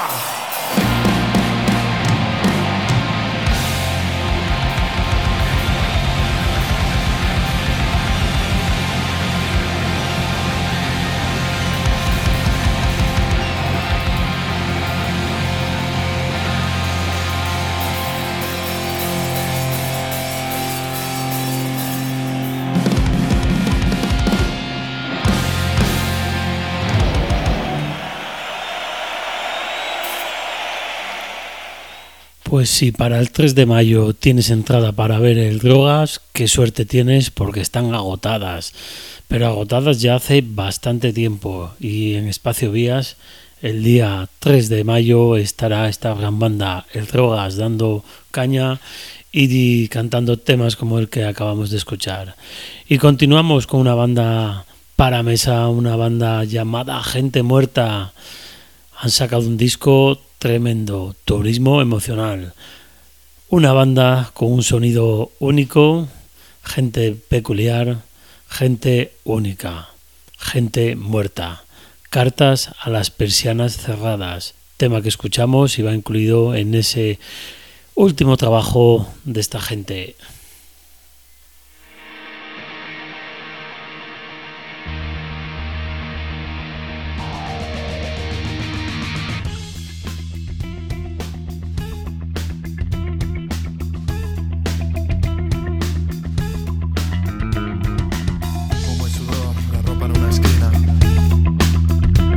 Pues si para el 3 de mayo tienes entrada para ver el Drogas, qué suerte tienes porque están agotadas, pero agotadas ya hace bastante tiempo. Y en Espacio Vías el día 3 de mayo estará esta gran banda, el Drogas, dando caña y cantando temas como el que acabamos de escuchar. Y continuamos con una banda para mesa, una banda llamada Gente Muerta. Han sacado un disco tremendo, Turismo Emocional. Una banda con un sonido único, gente peculiar, gente única, gente muerta. Cartas a las persianas cerradas, tema que escuchamos y va incluido en ese último trabajo de esta gente.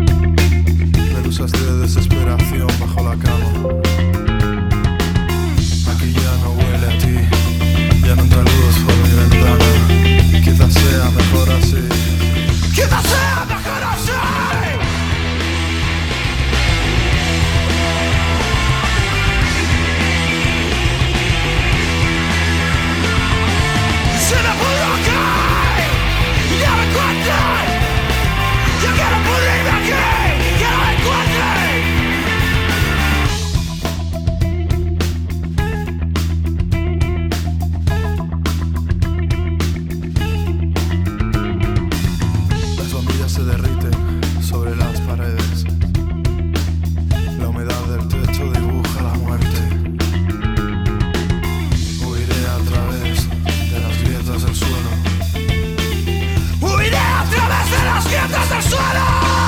De desesperación bajo la cama. Maldita sea, mejor así. Se me pudrió aquí, ya me encuentren. Yo quiero pudrirme aquí, que no me encuentren. Las bombillas se derriten sobre las paredes. La humedad del techo dibuja la muerte. Huiré a través de las grietas del suelo. Huiré a través de las grietas del suelo.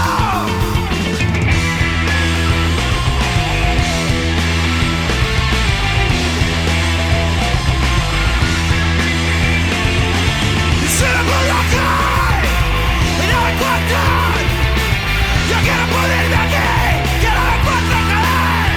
Se me pudrió aquí y no me encuentran. Yo quiero pudrirme aquí, que no me encuentran, joder.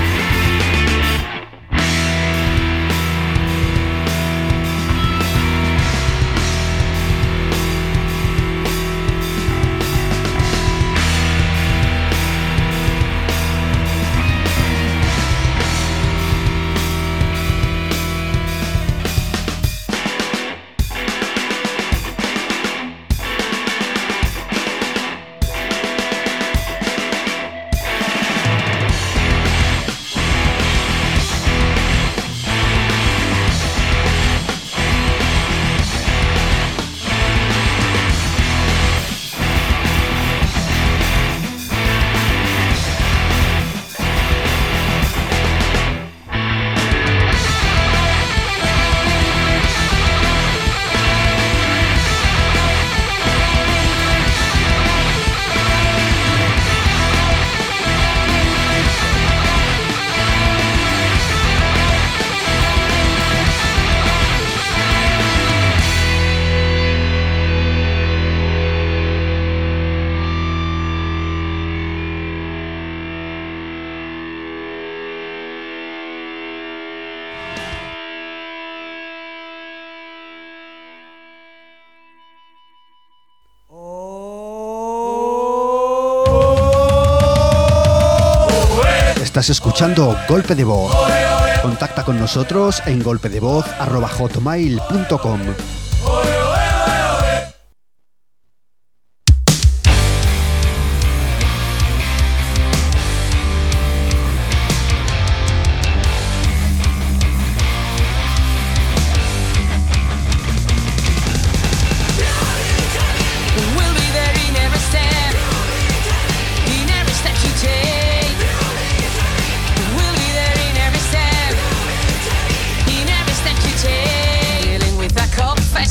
Estás escuchando Golpe de Voz. Contacta con nosotros en golpedevoz@hotmail.com. We'll be there in every step, in every step you take. We'll be there in every step, in every step you take. Dealing with a cold face.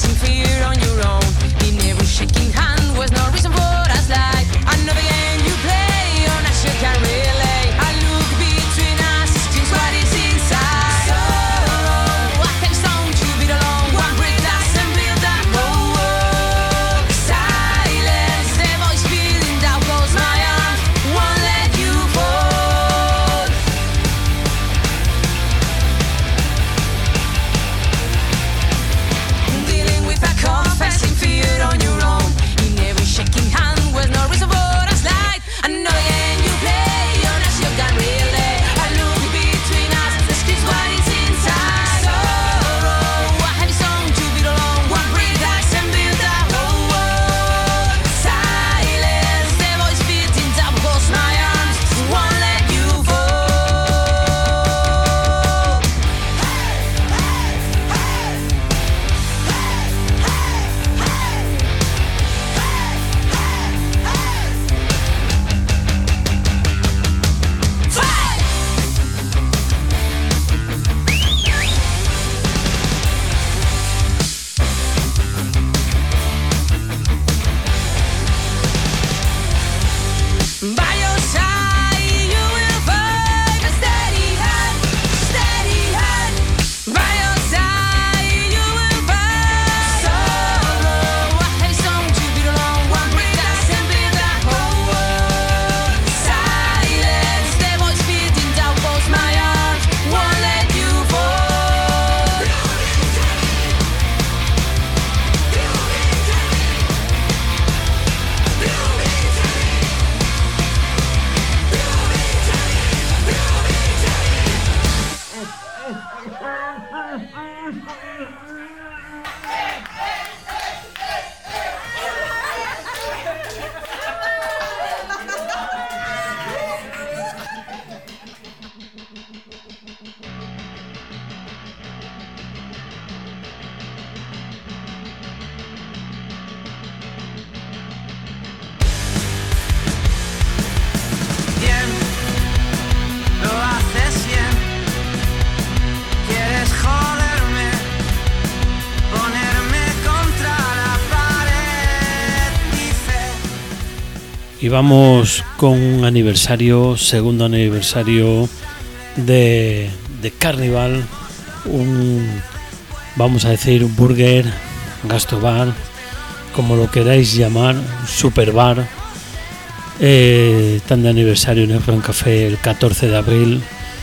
Y vamos con un aniversario, segundo aniversario de Carnival, vamos a decir un burger, gastrobar, como lo queráis llamar, super bar. Están de aniversario en el Gran Café el 14 de abril.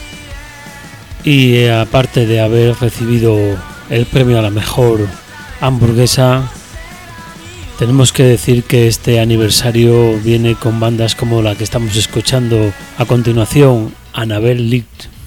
Y aparte de haber recibido el premio a la mejor hamburguesa, tenemos que decir que este aniversario viene con bandas como la que estamos escuchando a continuación, Annabelle Lit.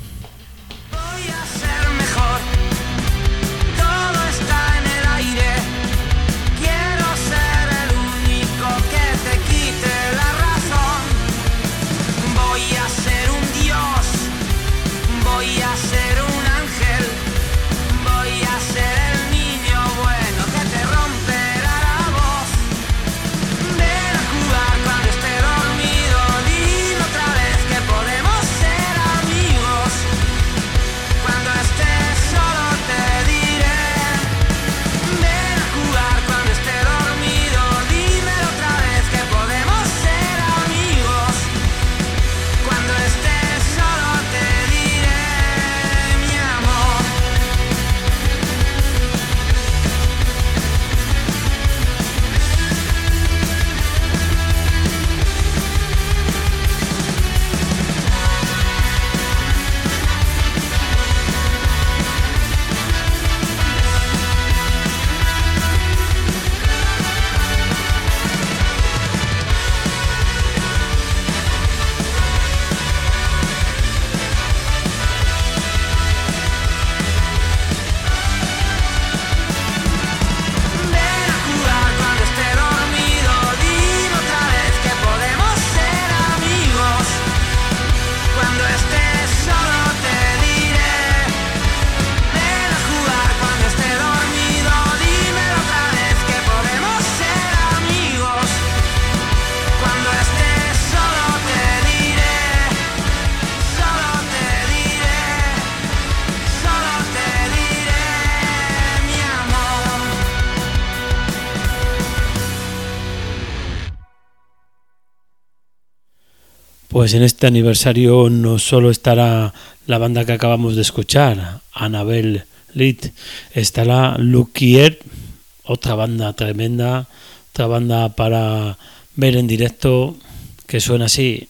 Pues en este aniversario no solo estará la banda que acabamos de escuchar, Annabelle Lit, estará Lukier, otra banda tremenda, otra banda para ver en directo, que suena así.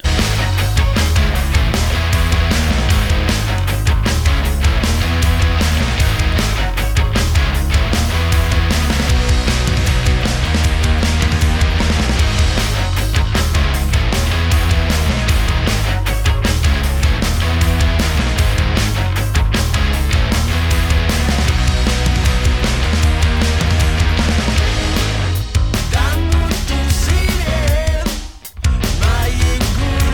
Danno tu sine, mai in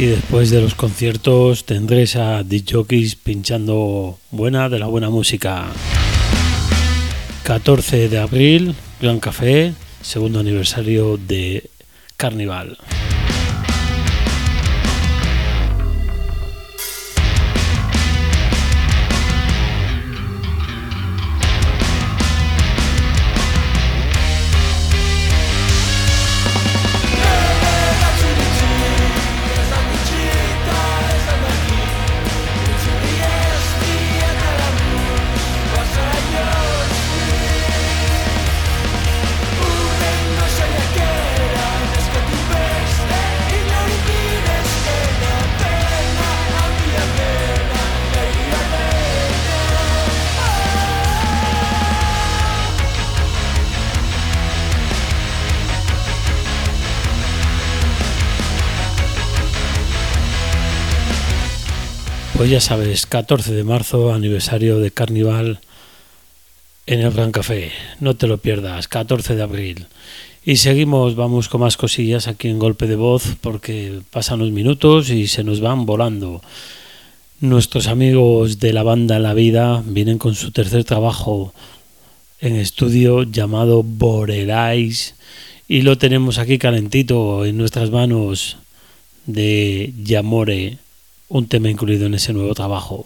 Y después de los conciertos tendréis a disc-jockeys pinchando de la buena música. 14 de abril, Gran Café, segundo aniversario de Carnival. Pues ya sabes, 14 de marzo, aniversario de Carnival en el Gran Café. No te lo pierdas, 14 de abril. Y seguimos, vamos con más cosillas aquí en Golpe de Voz, porque pasan los minutos y se nos van volando. Nuestros amigos de la banda La Vida vienen con su tercer trabajo en estudio llamado Borelais, y lo tenemos aquí calentito en nuestras manos, de Yamore, un tema incluido en ese nuevo trabajo.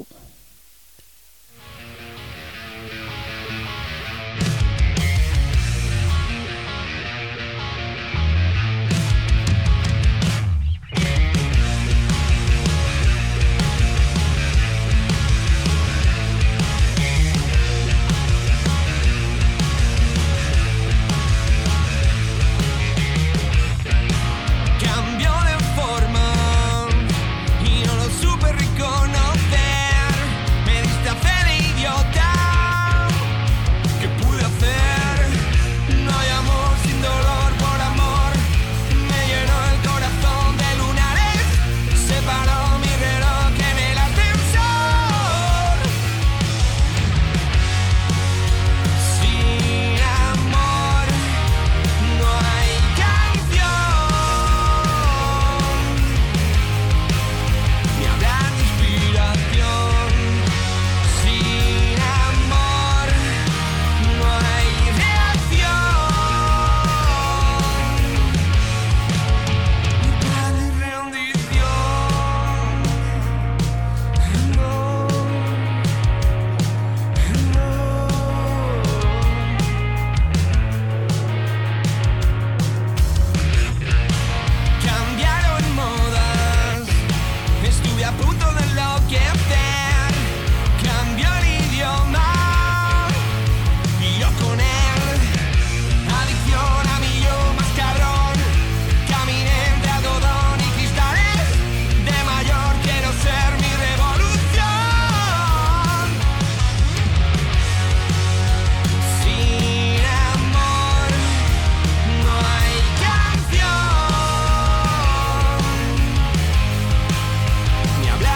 Ni hablar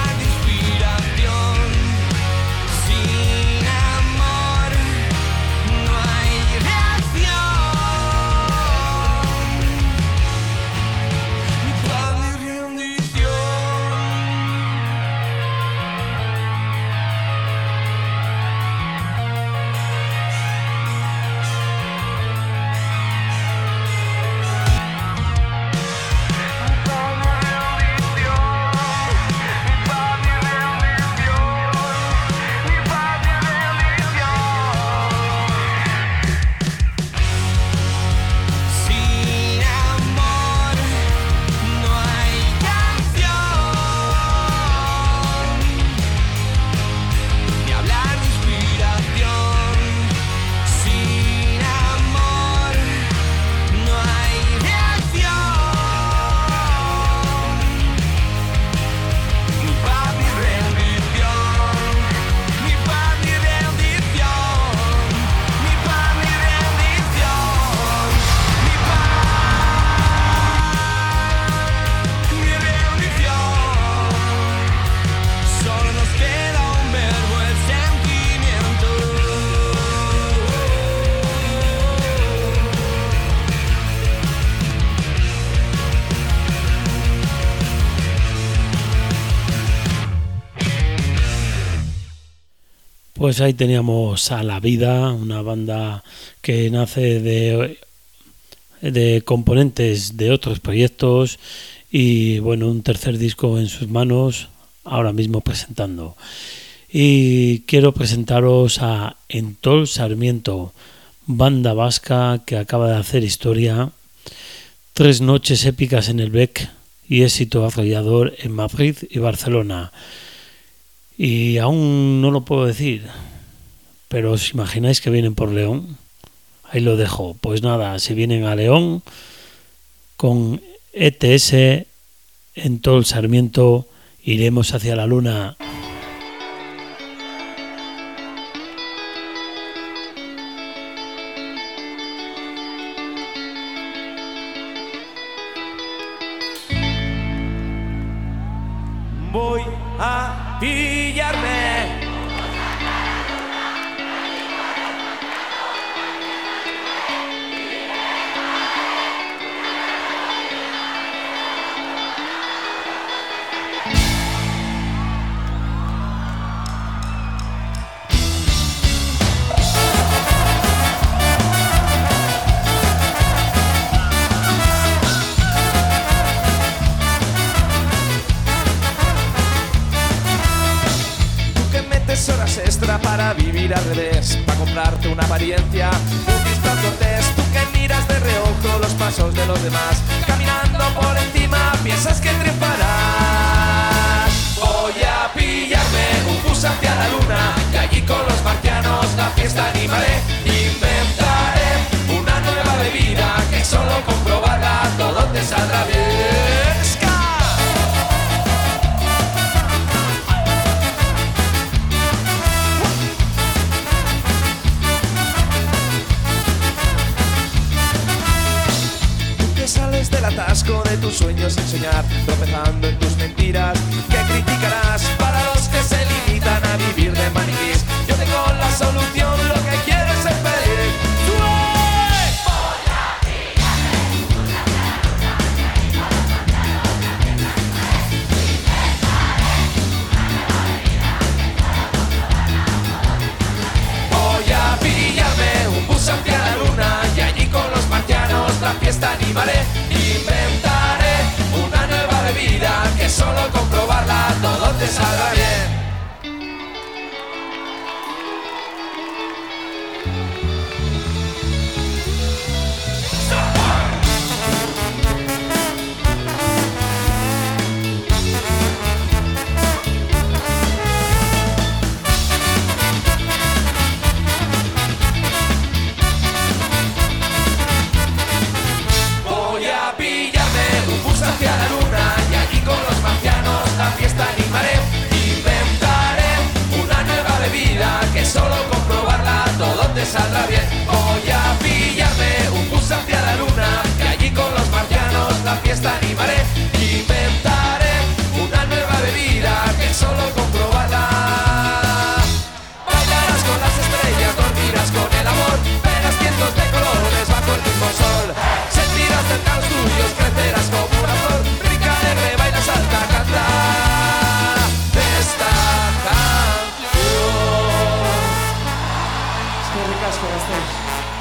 Pues ahí teníamos a La Vida, una banda que nace de componentes de otros proyectos y bueno, un tercer disco en sus manos, ahora mismo presentando. Y quiero presentaros a Entol Sarmiento, banda vasca que acaba de hacer historia, 3 noches épicas en el Bec y éxito arrollador en Madrid y Barcelona. Y aún no lo puedo decir, pero os imagináis que vienen por León. Ahí lo dejo. Pues nada, si vienen a León con ETS, Entol Sarmiento, iremos hacia la luna. Voy a pillarme. Horas extra para vivir al revés, para comprarte una apariencia, un disfraz cortés. Tú que miras de reojo los pasos de los demás, caminando por encima piensas que triunfarás. Voy a pillarme un bus hacia la luna y allí con los marcianos la fiesta animaré. Inventaré una nueva bebida que solo comprobarla todo te saldrá bien. Sales del atasco de tus sueños sin soñar, tropezando en tus mentiras, que criticarás para los que se limitan a vivir de maniquís. Yo tengo la solución, lo que quieres es pedir. Voy a pillarme un bus hacia la luna y allí con los marcianos la fiesta animaré. Inventaré una nueva bebida que solo comprobarla todo te saldrá bien. Hacia la luna y allí con los marcianos la fiesta animaré. Inventaré una nueva bebida que solo comprobarla todo te saldrá bien. Voy a pillarme un bus hacia la luna y allí con los marcianos la fiesta animaré. Inventaré una nueva bebida que solo comprobarla. Bailarás con las estrellas, dormirás con el amor, verás cientos de colores bajo el mismo sol. Sentirás cerca los tuyos, crecerás como una flor, brinca alegre, baila, salta, canta esta canción. Es que ricasco, gastéis.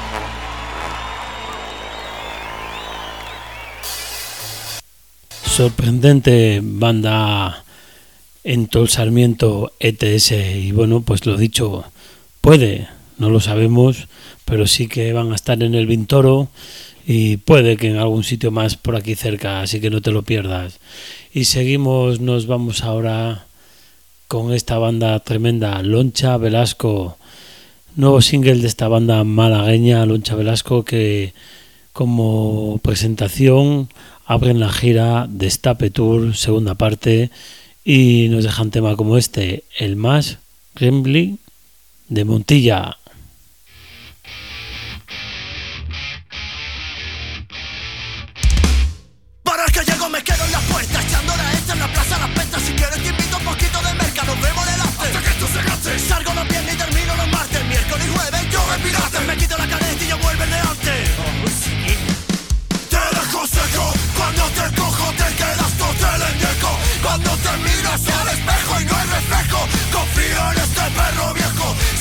Sorprendente banda Entol Sarmiento, ETS. Y bueno, pues lo dicho, puede, no lo sabemos, pero sí que van a estar en el Vintoro y puede que en algún sitio más por aquí cerca, así que no te lo pierdas. Y seguimos, nos vamos ahora con esta banda tremenda, Loncha Velasco, nuevo single de esta banda malagueña, Loncha Velasco, que como presentación abren la gira Destape Tour, segunda parte, y nos dejan tema como este, El Más Gremlin de Montilla. Para el que llego me quedo en la puerta, echando la hecha en la plaza Las Petas. Si quieres te invito un poquito de merca, nos vemos delante hasta que esto se gaste. Salgo los viernes y termino los martes, miércoles y jueves yo me pirate. Me quito la caretilla, vuelve el de antes. Te dejo seco, cuando te cojo te quedas todo Cuando te miras al espejo y no hay reflejo, confío en este perro viejo.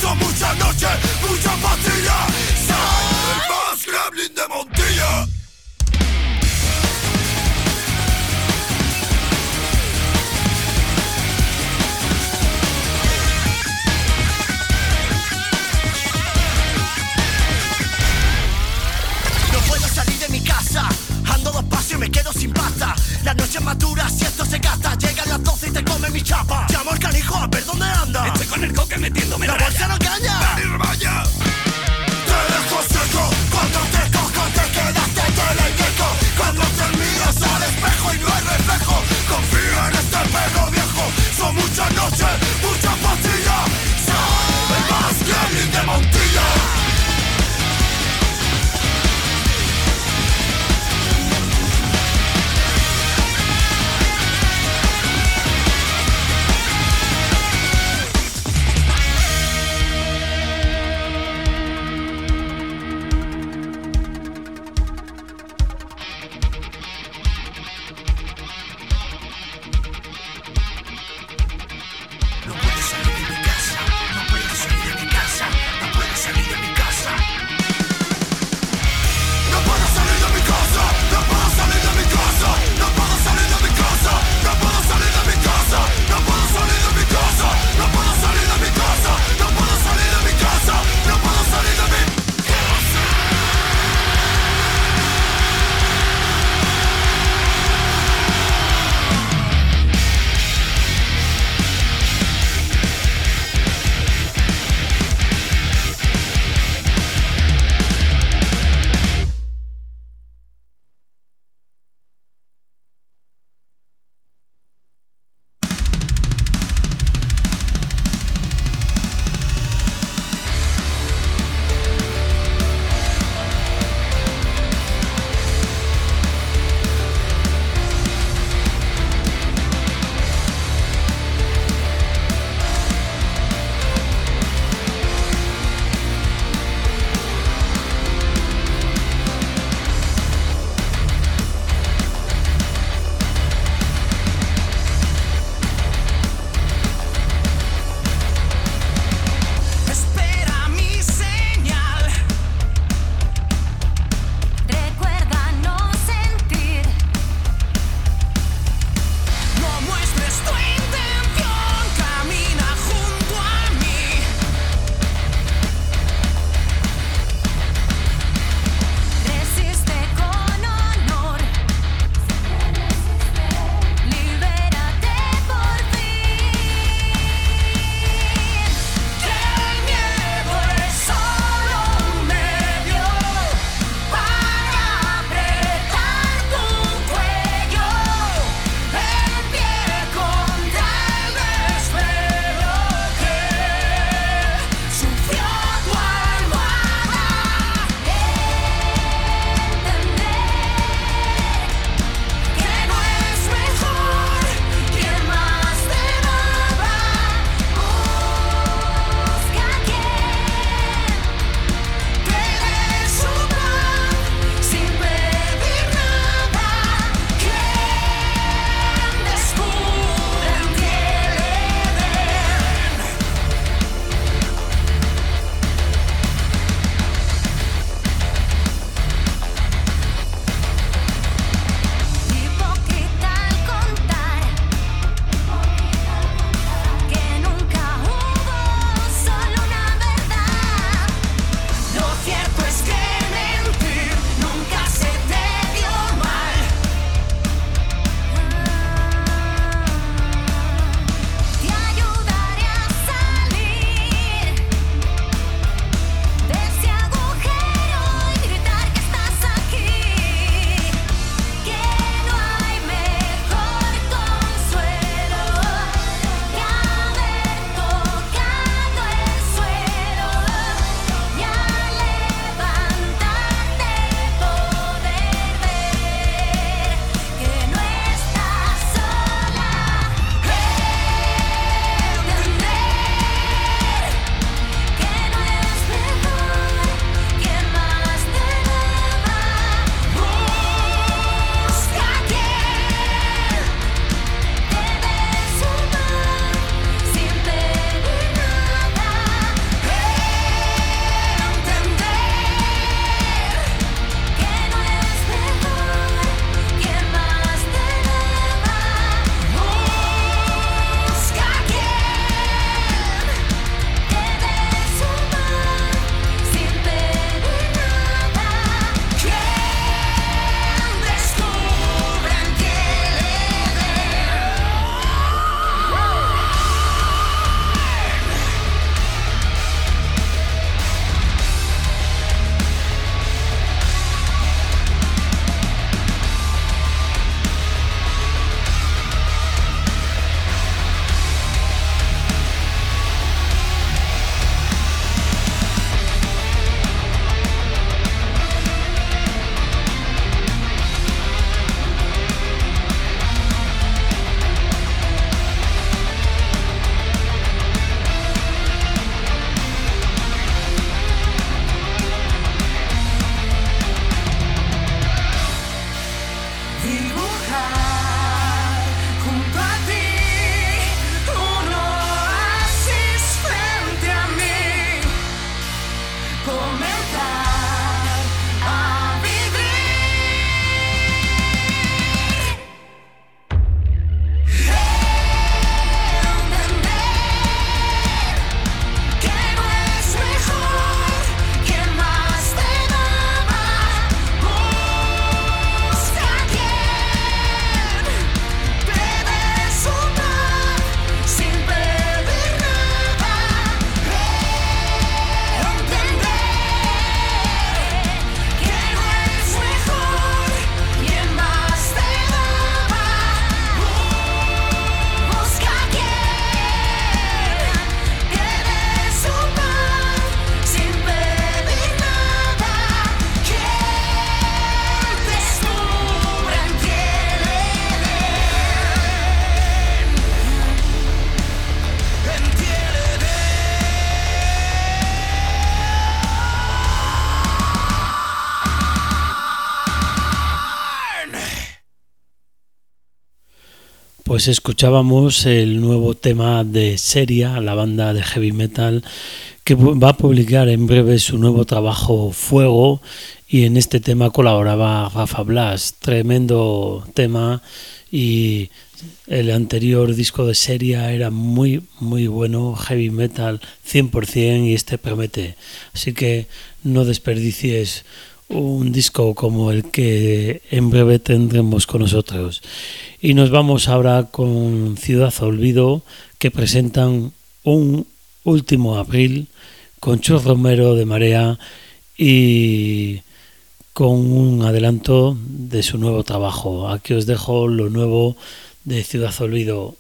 Pues escuchábamos el nuevo tema de Seria, la banda de heavy metal, que va a publicar en breve su nuevo trabajo Fuego, y en este tema colaboraba Rafa Blas. Tremendo tema, y el anterior disco de Seria era muy bueno, heavy metal 100%, y este promete. Así que no desperdicies un disco como el que en breve tendremos con nosotros. Y nos vamos ahora con Ciudad Olvido, que presentan un último abril con Chus Romero de Marea y con un adelanto de su nuevo trabajo. Aquí os dejo lo nuevo de Ciudad Olvido.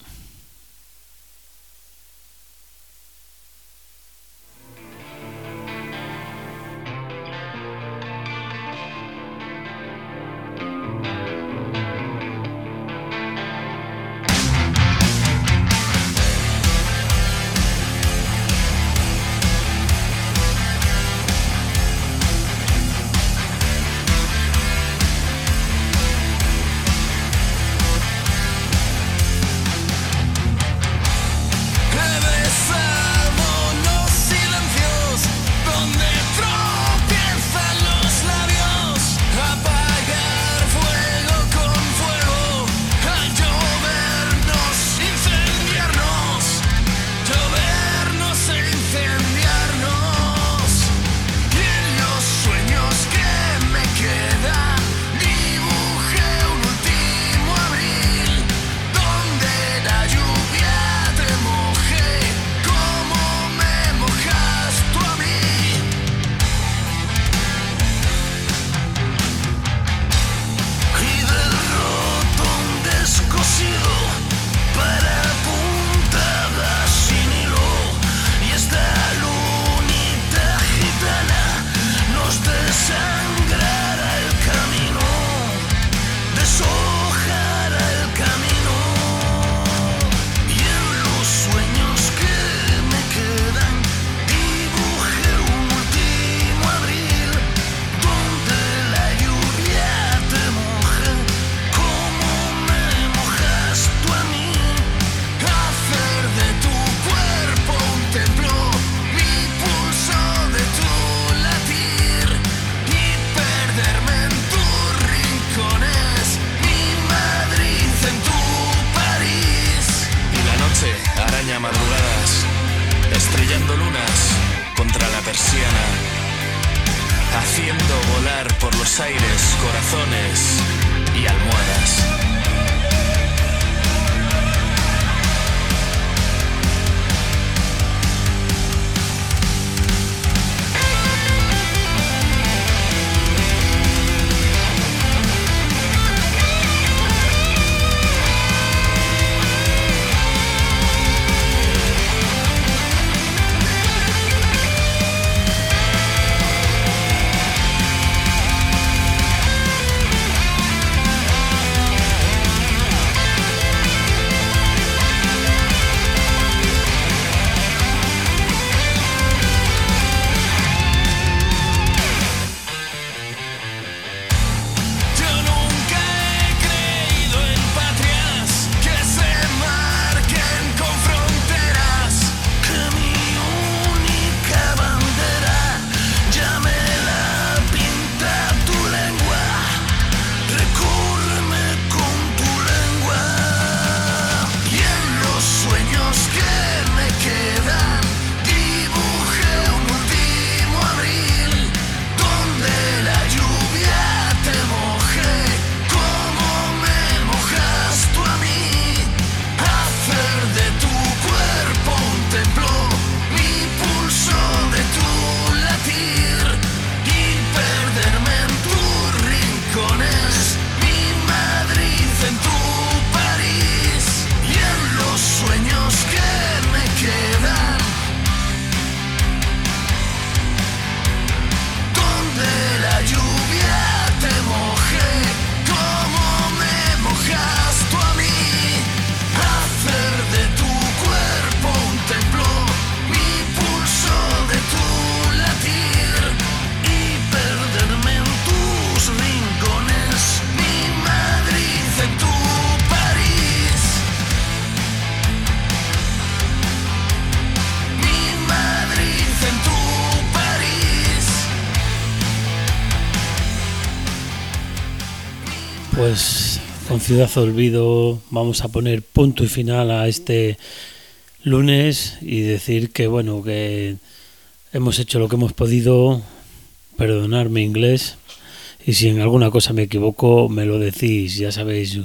Pues con Ciudad Olvido vamos a poner punto y final a este lunes y decir que bueno, que hemos hecho lo que hemos podido. Perdonar mi inglés y si en alguna cosa me equivoco me lo decís, ya sabéis,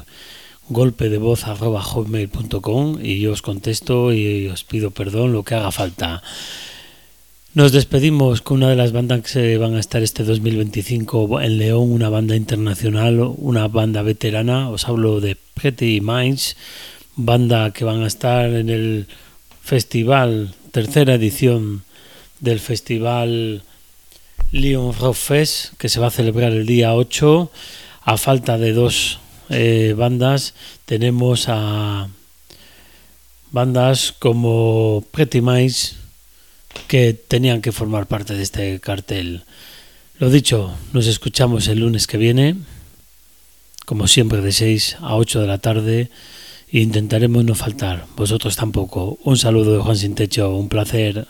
golpedevoz@hotmail.com y yo os contesto y os pido perdón lo que haga falta. Nos despedimos con una de las bandas que van a estar este 2025 en León, una banda internacional, una banda veterana. Os hablo de Pretty Minds, banda que van a estar en el festival, tercera edición del festival Lyon Rock Fest, que se va a celebrar el día 8. A falta de dos bandas, tenemos a bandas como Pretty Minds que tenían que formar parte de este cartel. Lo dicho, nos escuchamos el lunes que viene, como siempre de 6 a 8 de la tarde, e intentaremos no faltar, vosotros tampoco. Un saludo de Juan Sin Techo, un placer.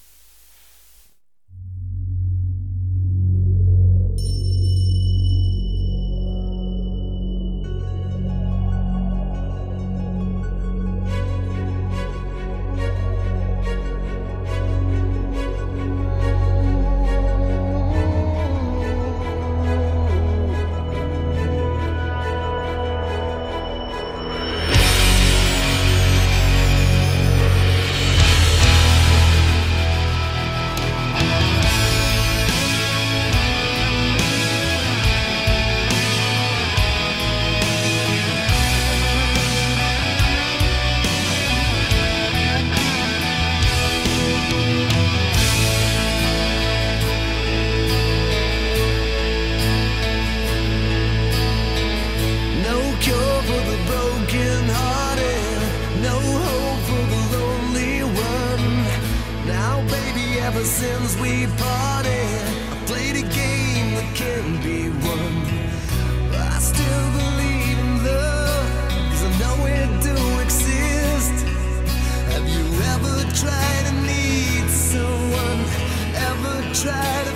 ever since we parted. I played a game that can be won. I still believe in love, 'cause I know it do exist. Have you ever tried to need someone? Ever tried to